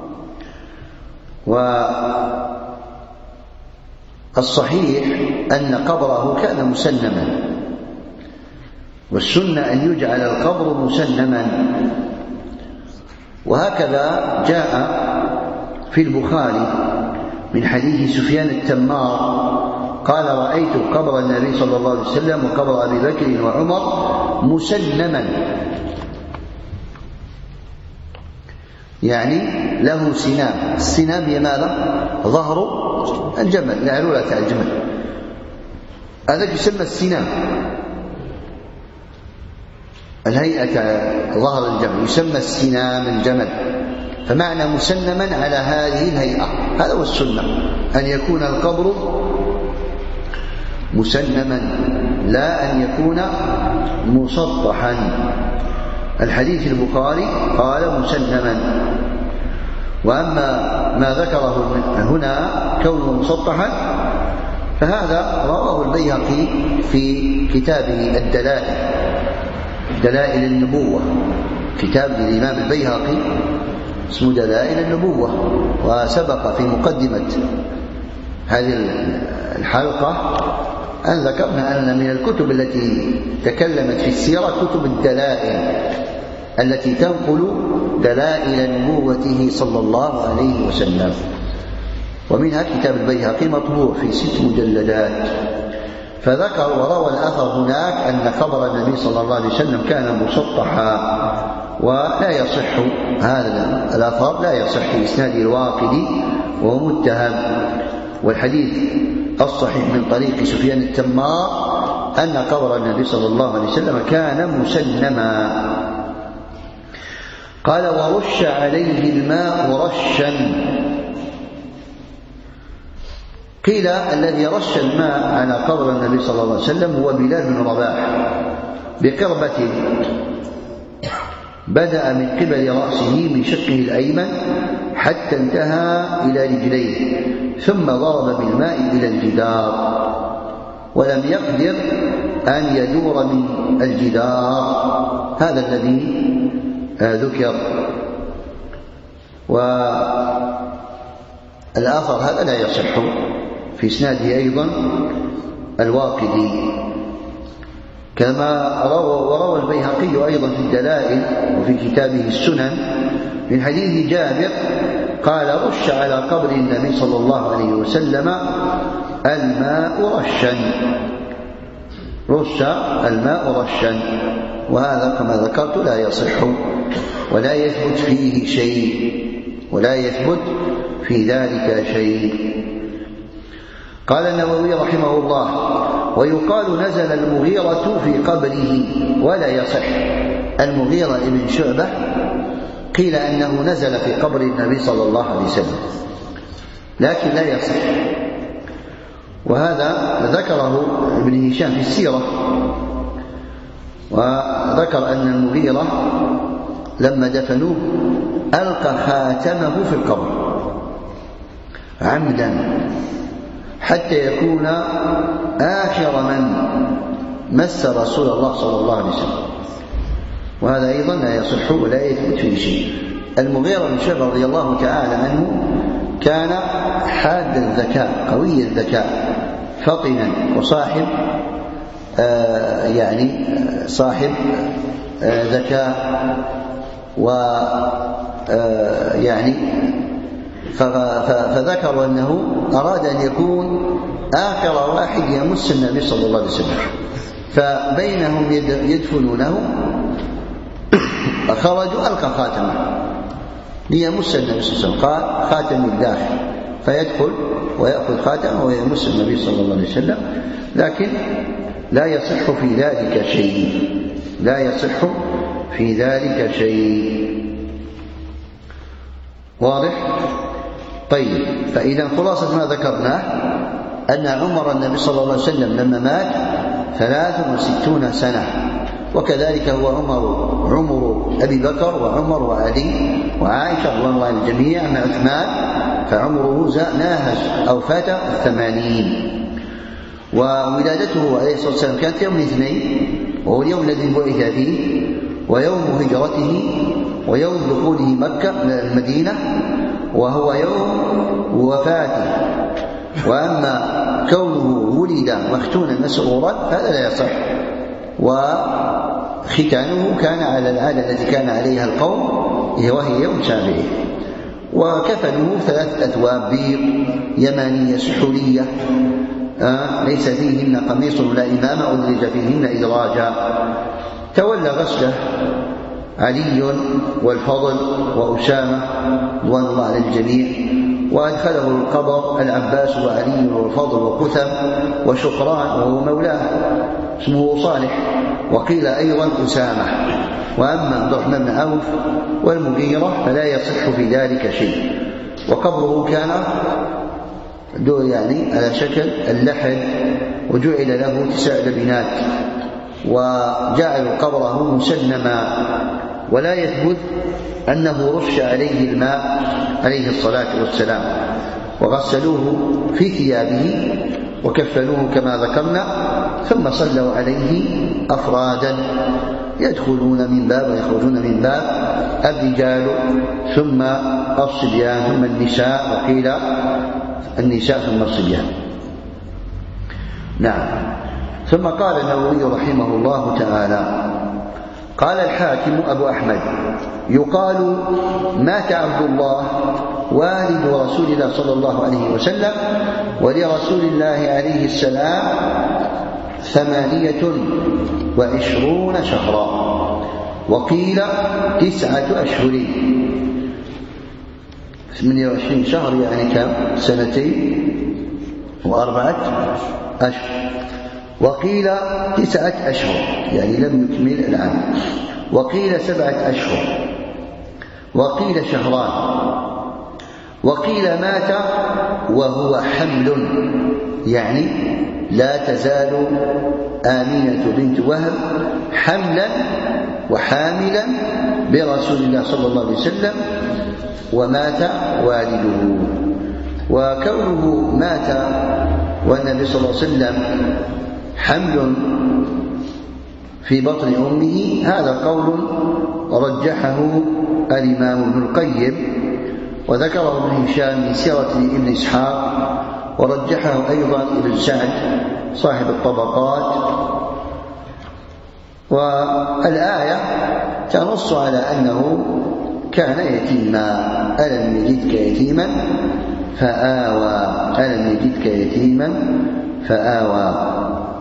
والصحيح أن قبره كان مسنما، والسنة أن يجعل القبر مسنما. وهكذا جاء في البخاري من حديث سفيان التمار قال: رأيت قبر النبي صلى الله عليه وسلم وقبر أبي بكر وعمر مسنما، يعني له سنام. السنام هي ماذا؟ ظهر الجمل، العلولة الجمل، هذا يسمى السنام. الهيئة ظهر الجمل يسمى السنام الجمل. فمعنى مسنما على هذه الهيئة، هذا هو السنة، أن يكون القبر مسنما لا أن يكون مسطحا. الحديث البخاري قال مسنما. وأما ما ذكره هنا كونه مسطحا فهذا رواه البيهقي في كتابه الدلائل، دلائل النبوة، كتاب للإمام البيهقي اسمه دلائل النبوة. وسبق في مقدمة هذه الحلقة أن ذكرنا أن من الكتب التي تكلمت في السيرة كتب الدلائل التي تنقل دلائل نبوته صلى الله عليه وسلم. ومنها كتاب البيهقي مطبوع في ست مجلدات. فذكر وروى الأثر هناك أن خبر النبي صلى الله عليه وسلم كان مسطحا، ولا يصح هذا الأثر، لا يصح في إسناد الواقدي وهو متهم. والحديث الصحيح من طريق سفيان التمار أن قبر النبي صلى الله عليه وسلم كان مسنما. قال: ورش عليه الماء رشا. قيل الذي رش الماء على قبر النبي صلى الله عليه وسلم هو بلال بن رباح بقربة بدأ من قبل رأسه من شقه الأيمن حتى انتهى إلى رجليه، ثم ضرب بالماء إلى الجدار، ولم يقدر أن يدور من الجدار. هذا الذي ذكر. والآثر هذا لا يصح. في إسناده أيضا الواقدي، كما روى وروى البيهقي أيضا في الدلائل وفي كتابه السنن من حديث جابر قال: رش على قبر النبي صلى الله عليه وسلم الماء رشا. رش الماء رشا. وهذا كما ذكرت لا يصح ولا يثبت فيه شيء، ولا يثبت في ذلك شيء. قال النووي رحمه الله: ويقال نزل المغيرة في قبره، ولا يصح. المغيرة ابن شعبة قيل أنه نزل في قبر النبي صلى الله عليه وسلم، لكن لا يصح. وهذا ذكره ابن هشام في السيرة، وذكر أن المغيرة لما دفنوه ألقى خاتمه في القبر عمدا حتى يكون آخر من مس رسول الله صلى الله عليه وسلم. وهذا أيضا لا يصح ولا يثبت فيه شيء. المغيرة بن شعبة رضي الله تعالى عنه كان حاد الذكاء، قوي الذكاء، فطنا، وصاحب آه يعني صاحب آه ذكاء، و آه يعني فذكروا أنه أراد أن يكون آخر واحد يمس النبي صلى الله عليه وسلم، فبينهم يدفنونه خرجوا ألقى خاتمه ليمس النبي صلى الله عليه وسلم، قال: خاتم الداخل فيدخل ويأخذ خاتمه ويمس النبي صلى الله عليه وسلم، لكن لا يصح في ذلك شيء، لا يصح في ذلك شيء. واضح؟ طيب، فإذا خلاصة ما ذكرناه أن عمر النبي صلى الله عليه وسلم لما مات ثلاث وستون سنة، وكذلك هو عمر عمر أبي بكر وعمر وعلي وعائشة رضي الله عن الجميع. أما عثمان فعمره ناهز أو فات الثمانين. وولادته عليه الصلاة والسلام كانت يوم الاثنين، وهو اليوم الذي بعث فيه، ويوم هجرته، ويوم دخوله مكة المدينة، وهو يوم وفاته. وأما كونه ولد مختونا مسرورا فهذا لا يصح، وختانه كان على العادة التي كان عليها القوم وهي يوم سابعه. وكفنه ثلاث أثواب بيض يمانية سحولية آه ليس فيهن قميص ولا إمامة أدرج فيهن إدراجا. تولى غسله علي والفضل وأسامة رضوان الله على الجميع، وأدخله القبر العباس وعلي والفضل وقثم وشقران وهو مولاه اسمه صالح، وقيل أيضا أسامة. وأما عبد الرحمن بن عوف والمغيرة فلا يصح في ذلك شيء. وقبره كان يعني على شكل اللحد، وجعل له تسع لبنات، وجعلوا قبره مسنما، ولا يثبت أنه رش عليه الماء عليه الصلاة والسلام. وغسلوه في ثيابه وكفنوه كما ذكرنا، ثم صلوا عليه أفرادا، يدخلون من باب ويخرجون من باب، الرجال ثم الصبيان ثم النساء، وقيل النساء ثم الصبيان. نعم. ثم قال النووي رحمه الله تعالى: قال الحاكم أبو أحمد: يقال مات عبد الله والد رسول الله صلى الله عليه وسلم، ولرسول الله عليه السلام ثمانية وعشرون شهرا، وقيل تسعة أشهر. ثمانية وعشرين شهر يعني كم؟ سنتين وأربعة أشهر. وقيل تسعة أشهر يعني لم يكمل العام. وقيل سبعة أشهر، وقيل شهران. وقيل مات وهو حمل، يعني لا تزال آمنة بنت وهب حملا وحاملا برسول الله صلى الله عليه وسلم، ومات والده. وكونه مات والنبي صلى الله عليه وسلم حمل في بطن أمه، هذا قول رجحه الإمام ابن القيم، وذكره ابن هشام من سيرة ابن إسحاق، ورجحه أيضا ابن سعد صاحب الطبقات. والآية تنص على أنه كان يتيما: ألم يجدك يتيما فآوى، ألم يجدك يتيما فآوى.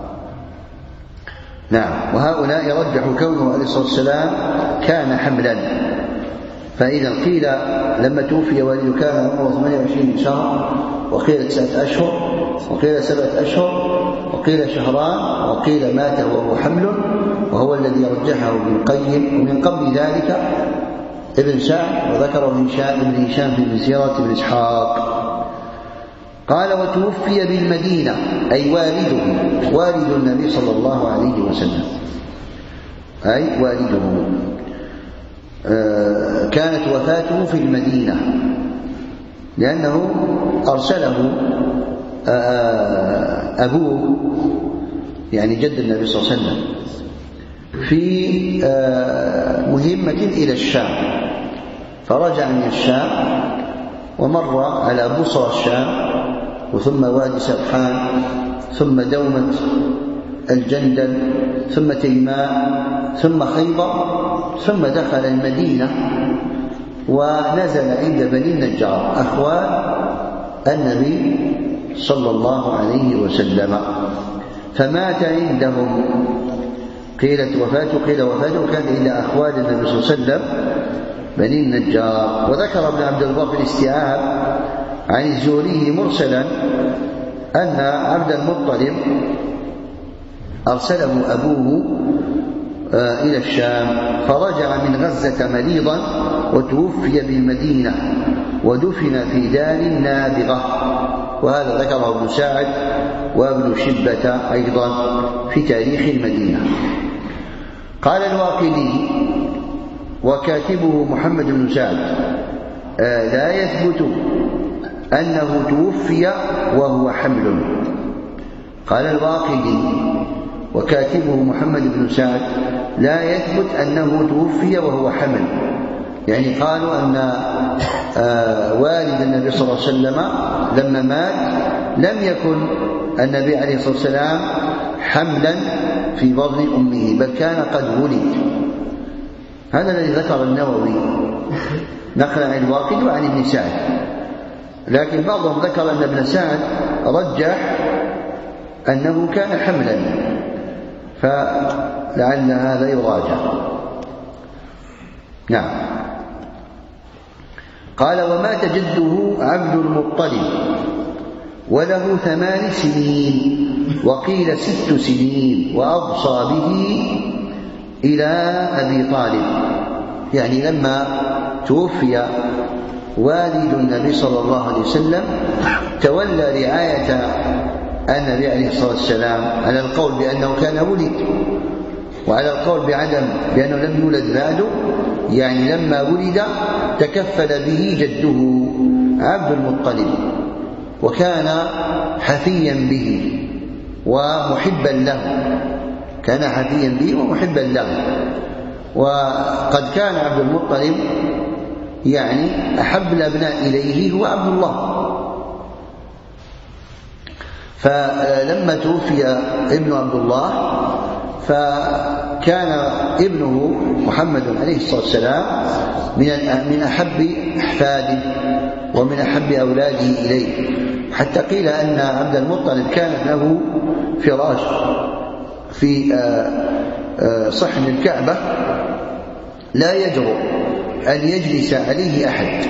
نعم. وهؤلاء يرجح كونه عليه الصلاة والسلام كان حملا. فإذا قيل لما توفي والده كان عمره ثمانية وعشرين شهر، وقيل تسعة أشهر، وقيل سبعة أشهر، وقيل شهران، وقيل مات وهو حمل، وهو الذي رجحه ابن القيم. ومن قبل ذلك ابن سعد، وذكر ابن هشام في سيرة ابن إسحاق. قال: وتوفي بالمدينة، أي والده، والد النبي صلى الله عليه وسلم، أي والده. آه كانت وفاته في المدينة، لأنه أرسله آه أبوه يعني جد النبي صلى الله عليه وسلم في آه مهمة إلى الشام، فرجع من الشام ومر على بصرى الشام، وثم وادي سبحان، ثم دومة الجندل، ثم تيماء، ثم خيبر، ثم دخل المدينة ونزل عند بني النجار أخوان النبي صلى الله عليه وسلم، فمات عندهم. قيلت وفاته قيل وفاته كان إلى أخوان النبي صلى الله عليه وسلم بني النجار. وذكر ابن عبد البر في الاستيعاب عن الزهري مرسلا أن عبد المطلب أرسله أبوه إلى الشام، فرجع من غزة مريضا وتوفي بالمدينة ودفن في دار نابغة. وهذا ذكره ابن سعد وابن شبة أيضا في تاريخ المدينة. قال الواقدي وكاتبه محمد بن سعد لا يثبت أنه توفي وهو حمل. قال الواقدي وكاتبه محمد بن سعد لا يثبت أنه توفي وهو حمل، يعني قالوا أن والد النبي صلى الله عليه وسلم لما مات لم يكن النبي عليه الصلاة والسلام حملا في بطن أمه، بل كان قد ولد. هذا الذي ذكر النووي نقلا عن الواقدي وعن ابن سعد، لكن بعضهم ذكر أن ابن سعد رجح أنه كان حملا، فلعل هذا يراجع. نعم. قال ومات جده عبد المطلب وله ثمان سنين وقيل ست سنين، وأوصى به إلى أبي طالب، يعني لما توفي والد النبي صلى الله عليه وسلم تولى رعاية النبي عليه الصلاة والسلام، على القول بأنه كان ولد، وعلى القول بعدم بأنه لم يولد بعده، يعني لما ولد تكفل به جده عبد المطلب، وكان حفيا به ومحبا له، كان حفيا به ومحبا له. وقد كان عبد المطلب يعني أحب الأبناء إليه هو عبد الله، فلما توفي ابن عبد الله فكان ابنه محمد عليه الصلاة والسلام من أحب أحفاده ومن أحب أولاده إليه، حتى قيل أن عبد المطلب كانت له فراش في صحن الكعبة لا يجرؤ أن يجلس عليه أحد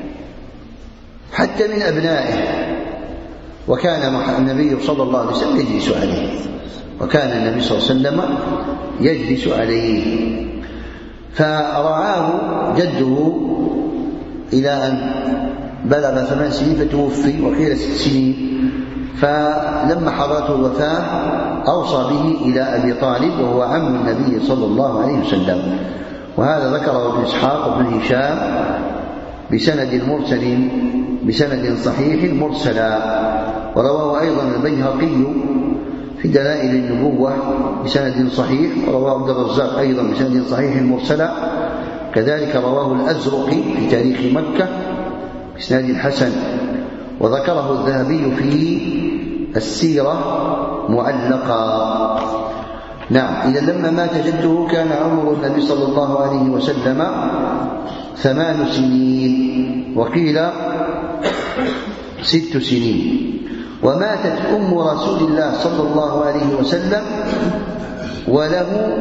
حتى من أبنائه، وكان النبي صلى الله عليه وسلم يجلس عليه، وكان النبي صلى الله عليه وسلم يجلس عليه. فرعاه جده إلى أن بلغ ثمان سنين فتوفي، وقيل ست سنين. فلما حضرته الوفاة أوصى به إلى أبي طالب وهو عم النبي صلى الله عليه وسلم. وهذا ذكره ابن إسحاق وابن هشام بسند مرسل بسند صحيح مرسلا، ورواه أيضا البيهقي في دلائل النبوة بسند صحيح، ورواه عبد الرزاق أيضا بسند صحيح مرسلا، كذلك رواه الأزرقي في تاريخ مكة بسند حسن، وذكره الذهبي في السيرة معلقا. نعم. إذا لما مات جده كان عمر النبي صلى الله عليه وسلم ثمان سنين، وقيل ست سنين. وماتت أم رسول الله صلى الله عليه وسلم وله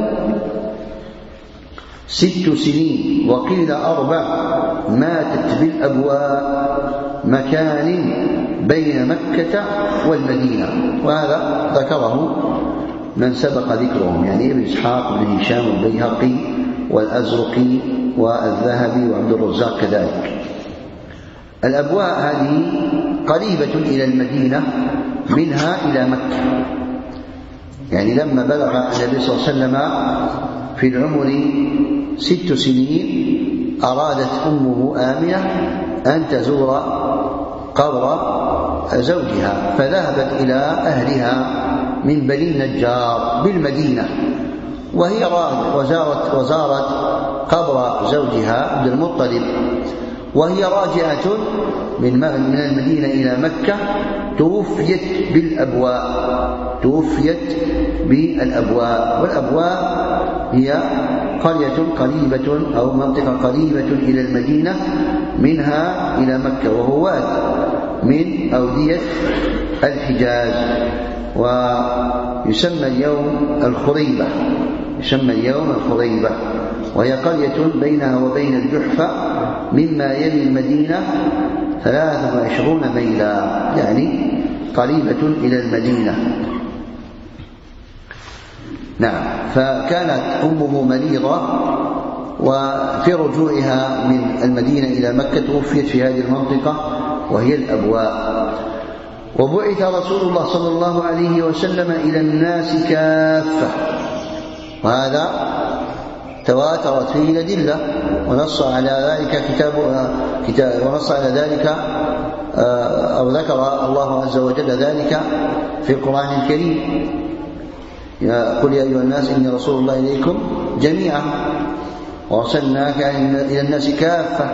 ست سنين، وقيل أربع، ماتت بالأبواء مكان بين مكة والمدينة. وهذا ذكره من سبق ذكرهم، يعني ابن إسحاق بن هشام والبيهقي والأزرقي والذهبي وعبد الرزاق كذلك. الأبواء هذه قريبة إلى المدينة منها إلى مكة، يعني لما بلغ النبي صلى الله عليه وسلم في العمر ست سنين أرادت أمه آمنة أن تزور قبر زوجها، فذهبت إلى أهلها من بني النجار بالمدينة، وهي وزارت, وزارت قبر زوجها عبد المطلب، وهي راجعة من المدينة إلى مكة توفيت بالأبواء توفيت بالأبواء والأبواء هي قرية قريبة أو منطقة قريبة إلى المدينة منها إلى مكة، وهو واد من أودية الحجاز، ويسمى اليوم الخريبة يسمى اليوم الخريبة وهي قرية بينها وبين الجحفة مما يلي المدينة ثلاث وعشرون ميلا، يعني قريبة إلى المدينة. نعم. فكانت أمه مريضة، وفي رجوعها من المدينة إلى مكة توفيت في هذه المنطقة وهي الأبواء. وبعث رسول الله صلى الله عليه وسلم إلى الناس كافة، وهذا تواترت فيه الأدلة، ونص على ذلك كتاب كتاب ونص على ذلك أو ذكر الله عز وجل ذلك في القرآن الكريم: قل يا أيها الناس إني رسول الله إليكم جميعا وأرسلناك إلى الناس كافة.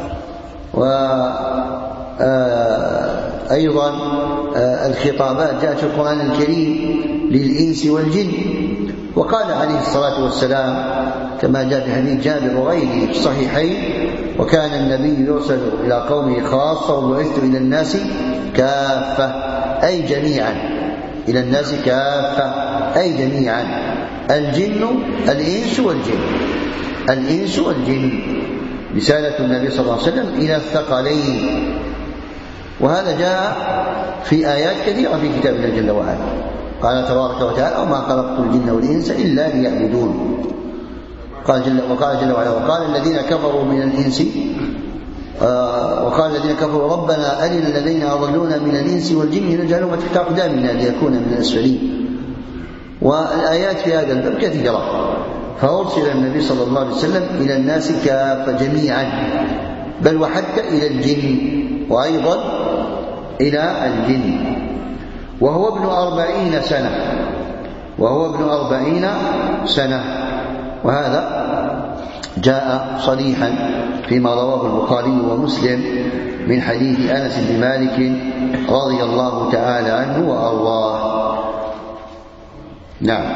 وأيضا الخطابات جاءت في القرآن الكريم للإنس والجن. وقال عليه الصلاة والسلام كما جاء في حديث جابر وغيره في الصحيحين: وكان النبي يرسل إلى قومه خاصة وبعثت إلى الناس كافة، أي جميعا، إلى الناس كافة أي جميعا، الجن الإنس والجن، الإنس والجن، رسالة النبي صلى الله عليه وسلم إلى الثقلين. وهذا جاء في آيات كثيرة في كتاب الله جل وعلا. قال تبارك وتعالى: وما خلقت الجن والإنس إلا ليعبدون. قال جل وقال جل وعلا: وقال الذين كفروا من الإنس آه وقال الذين كفروا ربنا أرنا الذين أضلونا من الإنس والجن نجعلهم تحت أقدامنا ليكون من الأسفلين. والآيات في هذا الباب كثيرة. فأرسل النبي صلى الله عليه وسلم إلى الناس كافة جميعا، بل وحتى إلى الجن، وأيضا إلى الجن، وهو ابن أربعين سنة وهو ابن أربعين سنة وهذا جاء صريحا فيما رواه البخاري ومسلم من حديث أنس بن مالك رضي الله تعالى عنه وأرضاه. نعم.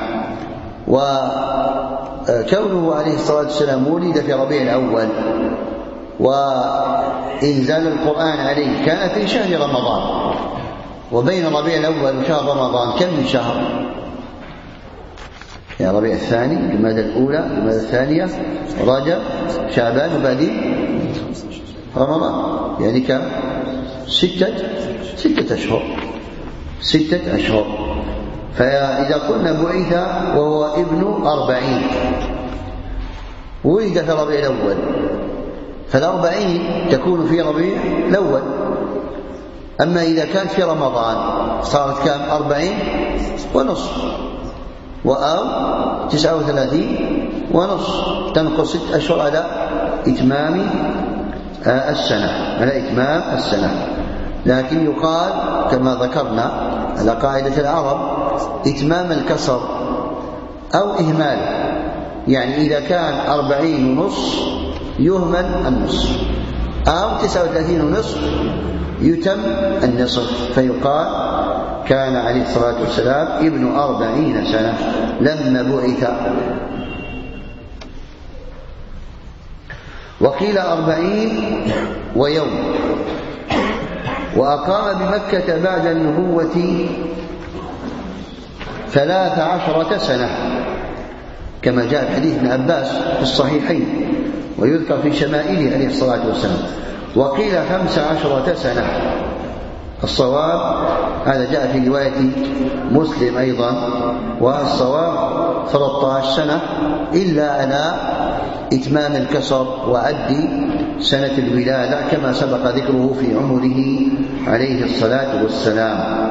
وكونه عليه الصلاة والسلام ولد في ربيع الأول، وإنزال القرآن عليه كان في شهر رمضان، وبين ربيع الأول وشهر رمضان كم من شهر؟ يعني ربيع الثاني، جمادى الأولى، جمادى الثانية، رجب، شعبان، وبعدين رمضان، يعني كم؟ ستة ستة أشهر ستة أشهر. فإذا قلنا بعث وهو ابن أربعين، ولد في ربيع الأول، فالأربعين تكون في ربيع الأول. أما إذا كانت في رمضان صارت كام؟ أربعين ونصف، وأو تسعة وثلاثين ونصف، تنقص ست أشهر على إتمام السنة على إتمام السنة. لكن يقال كما ذكرنا على قاعدة العرب إتمام الكسر أو إهمال، يعني إذا كان أربعين ونصف يهمل النصف، أو تسعة وثلاثين ونصف يتم النصف، فيقال كان عليه الصلاة والسلام ابن أربعين سنة لما بعث. وقيل أربعين ويوم. وأقام بمكة بعد النبوة ثلاث عشرة سنة كما جاء في حديث ابن عباس في الصحيحين، ويذكر في شمائله عليه الصلاة والسلام. وقيل خمس عشرة سنة، الصواب هذا جاء في رواية مسلم أيضا، والصواب ثلاثة عشر سنة إلا على إتمام الكسر وعد سنة الولادة كما سبق ذكره في عمره عليه الصلاة والسلام.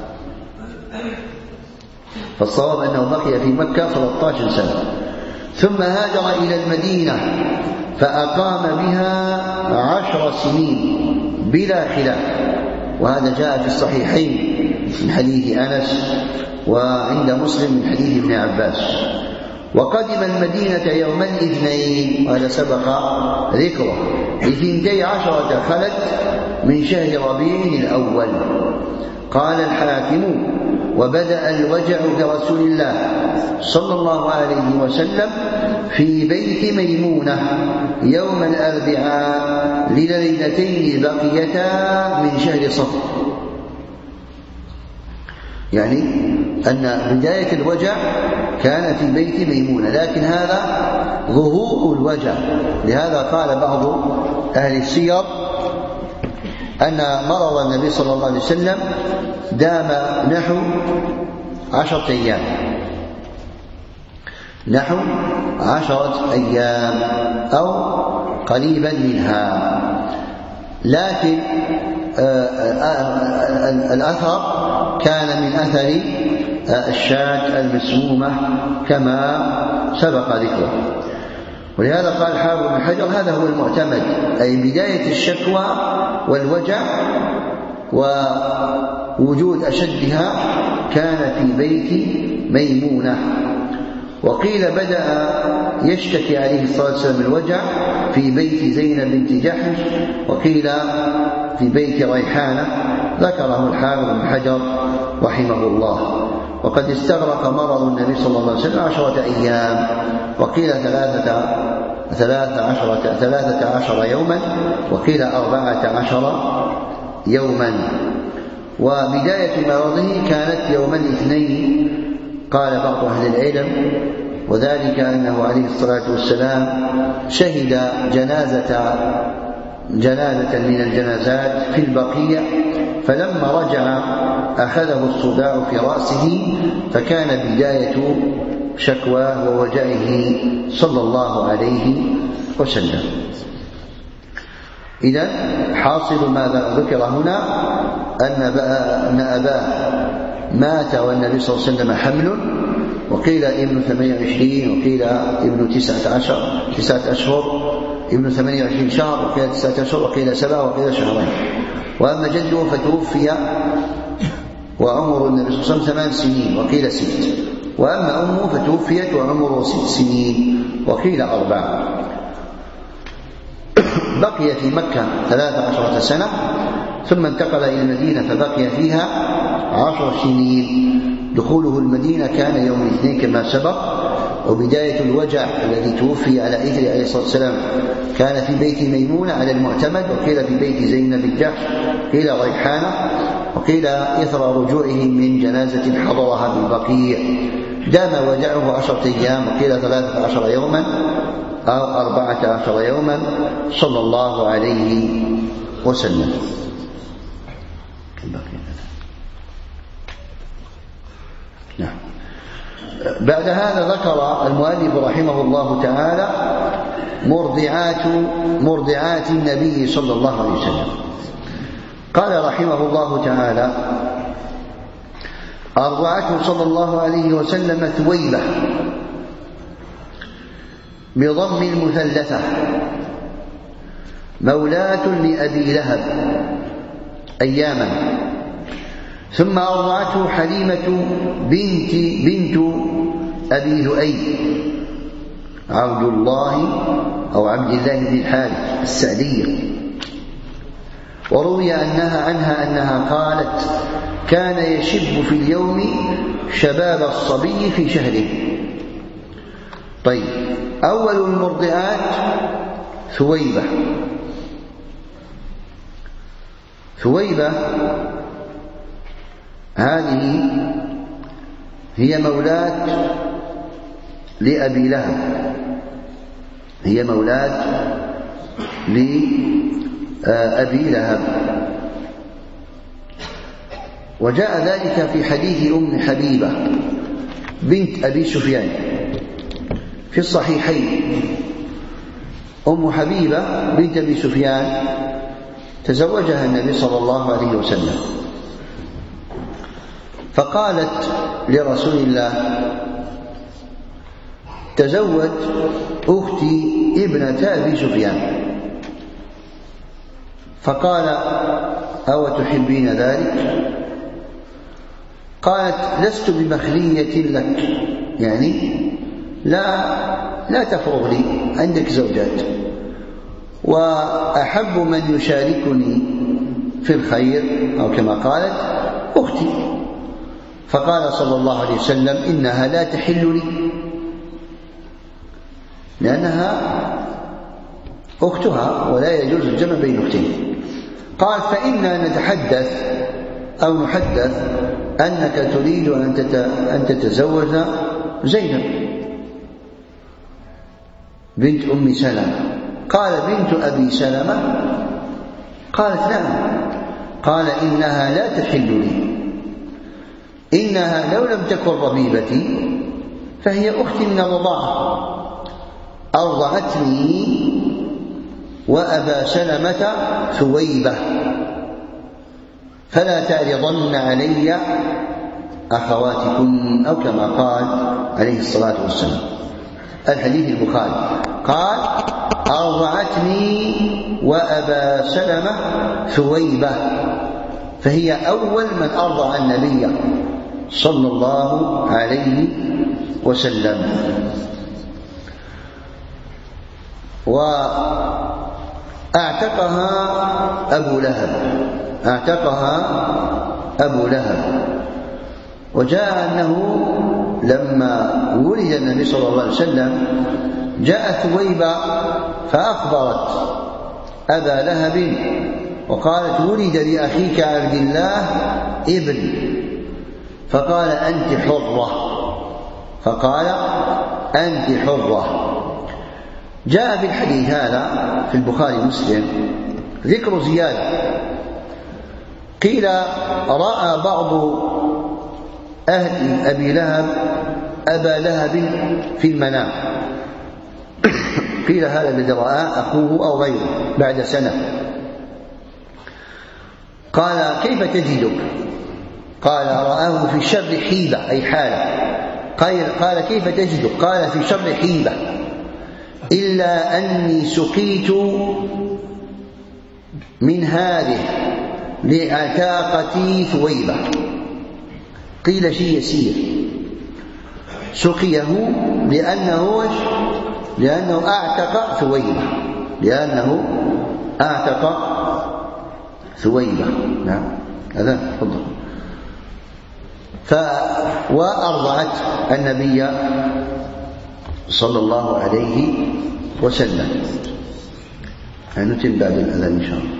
فالصواب أنه بقي في مكة ثلاثة عشر سنة، ثم هاجر إلى المدينة فأقام بها عشر سنين بلا خلاف، وهذا جاء في الصحيحين من حديث أنس، وعند مسلم من حديث ابن عباس. وقدم المدينة يوم الاثنين، وهذا سبق ذكره، اثنتي عشرة خلت من شهر ربيع الأول. قال الحاكم: وبدأ الوجع برسول الله صلى الله عليه وسلم في بيت ميمونة يوم الأربعاء لليلتين بقيتا من شهر صفر، يعني أن بداية الوجع كان في بيت ميمونة، لكن هذا ظهور الوجع. لهذا قال بعض أهل السير أن مرض النبي صلى الله عليه وسلم دام نحو عشرة أيام نحو عشرة أيام أو قريبا منها، لكن الأثر كان من أثر الشاة المسمومة كما سبق ذكره. ولهذا قال الحافظ بن حجر هذا هو المعتمد، أي بداية الشكوى والوجع ووجود أشدها كان في بيت ميمونة. وقيل بدأ يشتكي عليه الصلاة والسلام الوجع في بيت زينب بنت جحش، وقيل في بيت ريحانة، ذكره الحافظ بن حجر رحمه الله. وقد استغرق مرض النبي صلى الله عليه وسلم عشرة أيام، وقيل ثلاثة, ثلاثة, عشرة, ثلاثة عشر يوما، وقيل أربعة عشر يوما. وبداية مرضه كانت يوم الاثنين قال بعض أهل العلم، وذلك أنه عليه الصلاة والسلام شهد جنازة جنازة من الجنازات في البقيع، فلما رجع أخذه الصداع في رأسه، فكان بداية شكواه ووجعه صلى الله عليه وسلم. إذن حاصل ما ذكر هنا أن أباه مات والنبي صلى الله عليه وسلم حمل، وقيل ابن ثمانية وعشرين، وقيل ابن تسعة عشر تسعة أشهر، ابن ثمانية وعشرين شهر، وقيل تسعة أشهر، وقيل سبعة، وقيل شهرين. وأما جده فتوفي وعمر النبي صلى الله عليه وسلم ثمان سنين، وقيل ست. وأما أمه فتوفيت وعمره ست سنين، وقيل أربع. بقي في مكة ثلاث عشرة سنة، ثم انتقل إلى المدينة فبقي فيها عشر سنين. دخوله المدينة كان يوم الاثنين كما سبق. وبداية الوجع الذي توفي على إثر عليه الصلاة والسلام كان في بيت ميمونة على المعتمد، وقيل في بيت زينب بنت جحش، قيل ريحانة، وقيل إثر رجوعه من جنازة حضرها بالبقيع. دام وجعه عشرة أيام، وقيل ثلاثة عشر يوما أو أربعة عشر يوما صلى الله عليه وسلم. نعم. بعد هذا ذكر المؤلف رحمه الله تعالى مرضعات مرضعات النبي صلى الله عليه وسلم. قال رحمه الله تعالى: أرضعته صلى الله عليه وسلم ثويبة بضم المثلثة مولاة لأبي لهب أياما، ثم أرضعته حليمة بنت بنت أبي لؤي عبد الله أو عبد الله بن الحارث السعدية. وروي أنها عنها أنها قالت: كان يشب في اليوم شباب الصبي في شهره. طيب، أول المرضعات ثويبة. ثويبة هذه هي مولاة لأبي لهب، هي مولاة لأبي لهب. وجاء ذلك في حديث أم حبيبة بنت أبي سفيان في الصحيحين. أم حبيبة بنت أبي سفيان تزوجها النبي صلى الله عليه وسلم، فقالت لرسول الله: تزوج أختي ابنة أبي سفيان. فقال: أو تحبين ذلك؟ قالت: لست بمخلية لك، يعني لا لا تفرغ لي، عندك زوجات، وأحب من يشاركني في الخير أو كما قالت أختي. فقال صلى الله عليه وسلم: إنها لا تحل لي، لأنها أختها ولا يجوز الجمع بين أختين. قال: فإنا نتحدث أو نحدث أنك تريد أن تتزوج زينب بنت أم سلمة. قال: بنت أبي سلمة قالت نعم. قال إنها لا تحل لي، إنها لو لم تكن ربيبتي فهي أختي من الرضاعة، أرضعتني وأبا سلمة ثويبة، فلا تعرضن علي أخواتكن، أو كما قال عليه الصلاة والسلام. الحديث البخاري قال أرضعتني وأبا سلمة ثويبة، فهي أول من أرضع النبي صلى الله عليه وسلم. وأعتقها أبو لهب أعتقها أبو لهب وجاء أنه لما ولد النبي صلى الله عليه وسلم جاء ثويبة فأخبرت أبا لهب وقالت ولد لأخيك عبد الله ابن، فقال أنت حرة فقال أنت حرة. جاء في الحديث هذا في البخاري ومسلم ذكر زيادة، قيل رأى بعض أهل أبي لهب أبا لهب في المنام، قيل هذا الذي رآه أخوه أو غيره بعد سنة. قال كيف تجدك؟ قال رآه في شر حيبة أي حالة. قال كيف تجدك؟ قال في شر حيبة إلا أني سقيت من هذه لعتاقتي ثويبة. قيل شيء يسير، سقيه لأنه لأنه أعتق ثويبة لأنه أعتق ثويبة. نعم هذا تفضل. ف وأرضعت النبي صلى الله عليه وسلم. نتم بعد الأذان إن شاء الله.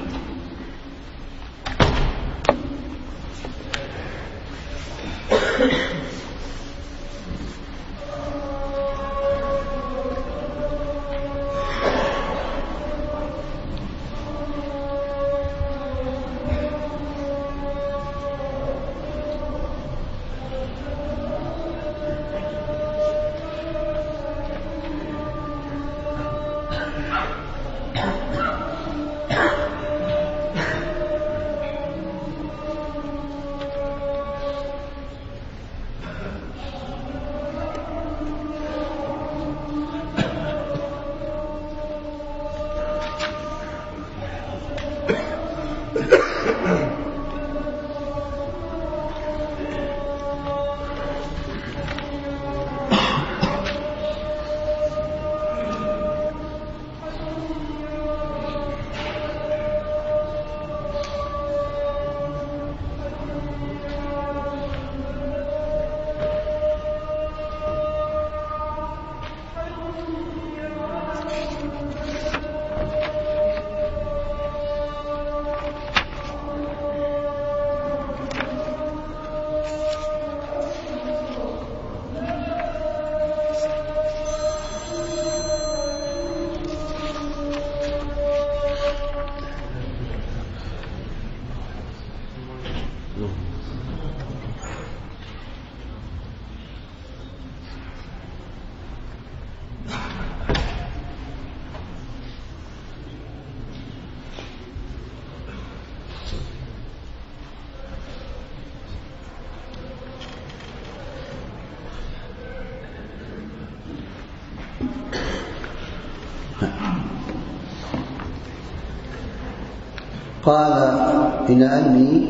قال إن أني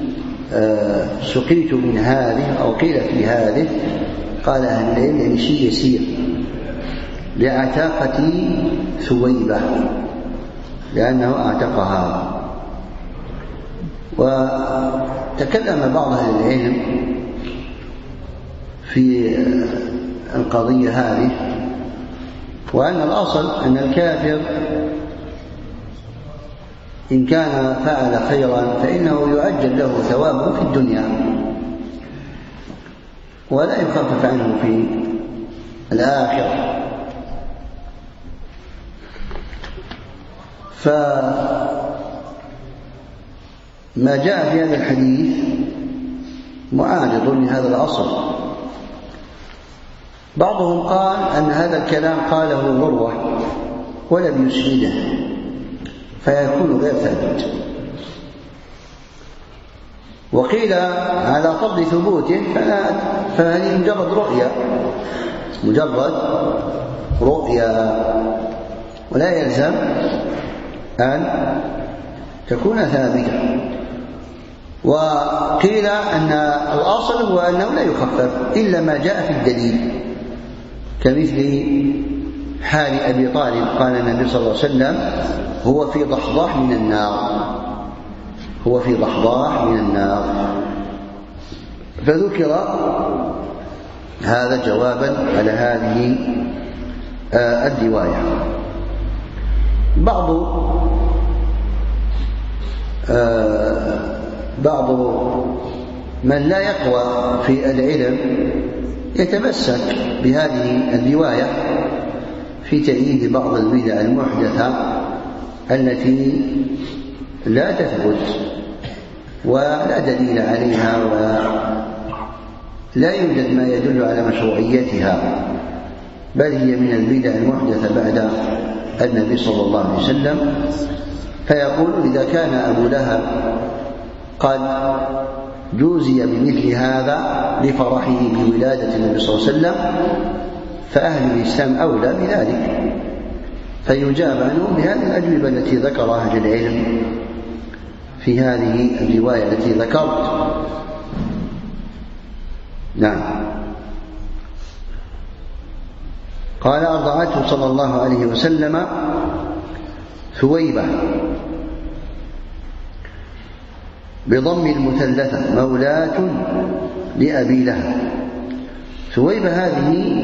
سقيت من هذه أو قيل في هذه، قال أهل العلم يعني شيء يسير لعتاقتي ثويبة لأنه أعتقها. وتكلم بعض أهل العلم في القضية هذه، وأن الأصل أن الكافر إن كان فعل خيرا فإنه يعجل له ثوابه في الدنيا ولا يخفف عنه في الآخرة. ما جاء في هذا الحديث معارض لهذا الأصل. بعضهم قال أن هذا الكلام قاله عروة ولم يسنده فيكون غير ثابت، وقيل على فرض ثبوته فهذه مجرد رؤيا مجرد رؤيا ولا يلزم أن تكون ثابتة. وقيل أن الأصل هو أنه لا يخفف إلا ما جاء في الدليل، كمثل حال أبي طالب قال النبي صلى الله عليه وسلم هو في ضحضاح من النار، هو في ضحضاح من النار، فذكر هذا جوابا على هذه الرواية. بعض بعض من لا يقوى في العلم يتمسك بهذه الرواية في تأييد بعض البدع المحدثة التي لا تثبت ولا دليل عليها ولا يوجد ما يدل على مشروعيتها، بل هي من البدع المحدثة بعد النبي صلى الله عليه وسلم. فيقول إذا كان أبو لهب قد جوزي بمثل هذا لفرحه بولادة النبي صلى الله عليه وسلم فأهل الإسلام أولى بذلك، فيجاب عنهم بهذه الأجوبة التي ذكرها أهل العلم في هذه الرواية التي ذكرت. نعم. قال أرضعته صلى الله عليه وسلم ثويبة بضم المثلثة مولاة لأبي لهب. ثويبة هذه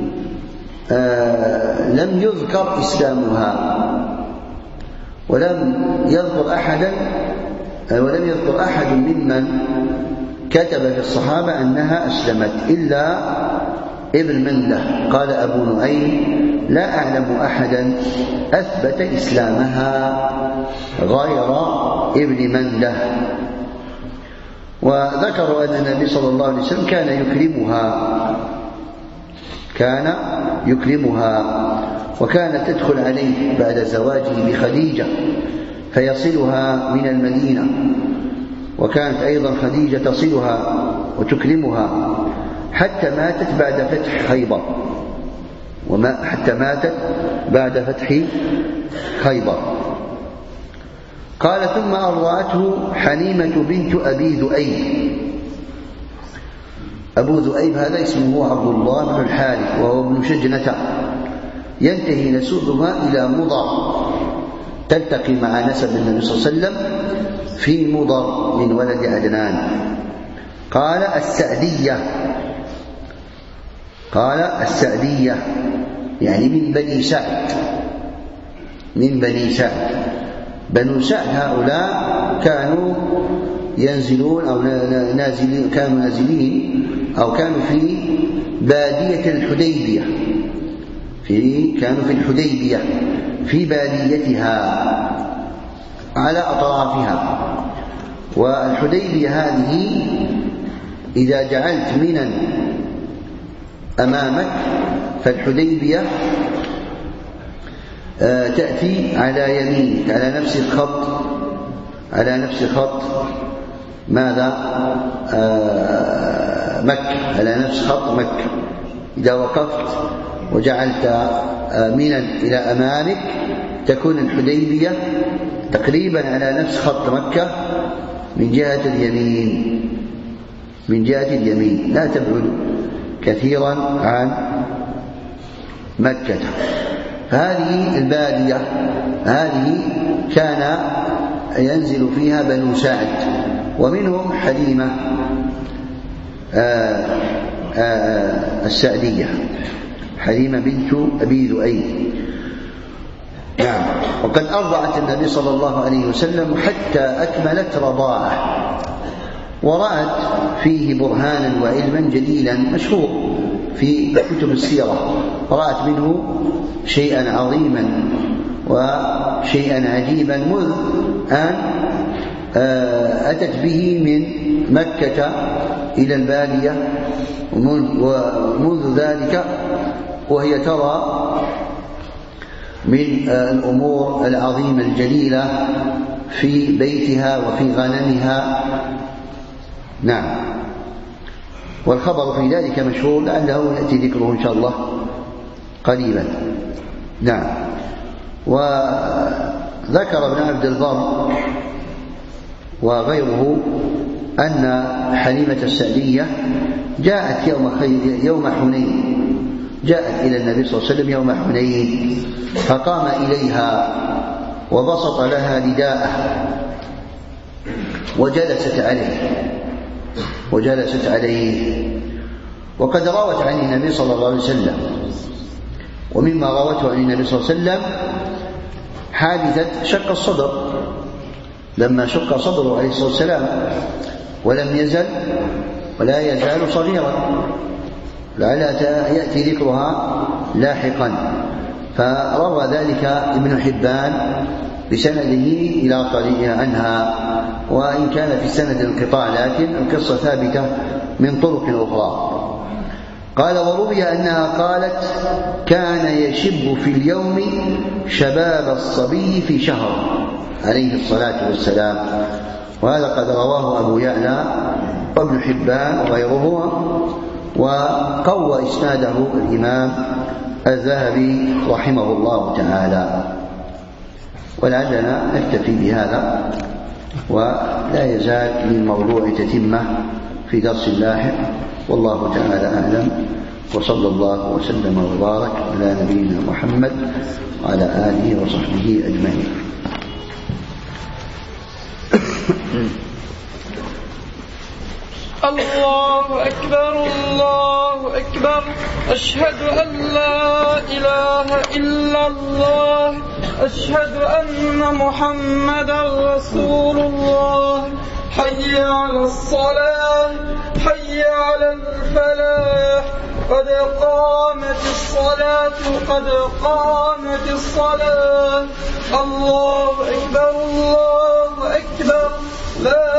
آه لم يذكر إسلامها ولم يذكر أحدا آه ولم يذكر أحد ممن كتب في الصحابة أنها أسلمت إلا ابن منده. قال أبو نعيم لا أعلم أحدا أثبت إسلامها غير ابن منده. وذكروا أن النبي صلى الله عليه وسلم كان يكرمها كان يكرمها وكانت تدخل عليه بعد زواجه بخديجة فيصلها من المدينة، وكانت أيضا خديجة تصلها وتكرمها حتى ماتت بعد فتح خيبر وما حتى ماتت بعد فتح خيبر. قال ثم أرضعته حليمة بنت أبي ذؤيب. أبو ذؤيب هذا اسمه عبد الله بن الحارث وهو ابن شجنة، ينتهي نسبها إلى مضر تلتقي مع نسب النبي صلى الله عليه وسلم في مضر من ولد عدنان. قال السعدية قال السعدية يعني من بني سعد من بني سعد. بنو سعد هؤلاء كانوا ينزلون أو نازلين كانوا نازلين أو كانوا في بادية الحديبية في كانوا في الحديبية في باديتها على أطرافها. والحديبية هذه إذا جعلت منا أمامك فالحديبية تأتي على يمينك على نفس الخط على نفس خط ماذا مكة على نفس خط مكة. إذا وقفت وجعلت منا إلى أمامك تكون الحديبية تقريبا على نفس خط مكة من جهة اليمين من جهة اليمين لا تبعد كثيرا عن مكة. فهذه البادية هذه كان ينزل فيها بنو سعد ومنهم حليمة آآ آآ السعدية حليمة بنت أبي ذؤيب. نعم. وقد أرضعت النبي صلى الله عليه وسلم حتى أكملت رضاعه، ورأت فيه برهانا وعلما جليلا مشهور في كتب السيرة، رأت منه شيئا عظيما وشيئا عجيبا مذ أن أتت به من مكة إلى البادية، ومنذ ذلك وهي ترى من الأمور العظيمة الجليلة في بيتها وفي غنمها. نعم، والخبر في ذلك مشهور لعله يأتي ذكره إن شاء الله قريبا. نعم. وذكر ابن عبد البر وغيره أن حليمة السعدية جاءت يوم, يوم حنين، جاءت إلى النبي صلى الله عليه وسلم يوم حنين، فقام إليها وبسط لها رداءه وجلست عليه وجلست عليه وقد روت عن النبي صلى الله عليه وسلم، ومما روته عن النبي صلى الله عليه وسلم حادثة شق الصدر، لما شق صدره عليه الصلاة والسلام ولم يزل ولا يزال صغيرا، لعلها يأتي ذكرها لاحقا. فروى ذلك ابن حبان بسنده إلى طريق عنها، وإن كان في السند انقطاع لكن القصة ثابتة من طرق أخرى. قال: وروي أنها قالت: كان يشب في اليوم شباب الصبي في شهر عليه الصلاة والسلام. وهذا قد رواه أبو يعلى وابن حبان وغيره، وقوى إسناده الإمام الذهبي رحمه الله تعالى. ولعلنا نكتفي بهذا، ولا يزال للموضوع تتمة في درس لاحق، والله تعالى أعلم، وصلى الله وسلم وبارك على نبينا محمد وعلى آله وصحبه أجمعين. الله أكبر الله أكبر، أشهد أن لا إله إلا الله، أشهد أن محمدا رسول الله. حي على الصلاة، حي على الفلاح، قد قامت الصلاة قد قامت الصلاة. الله أكبر الله أكبر، لا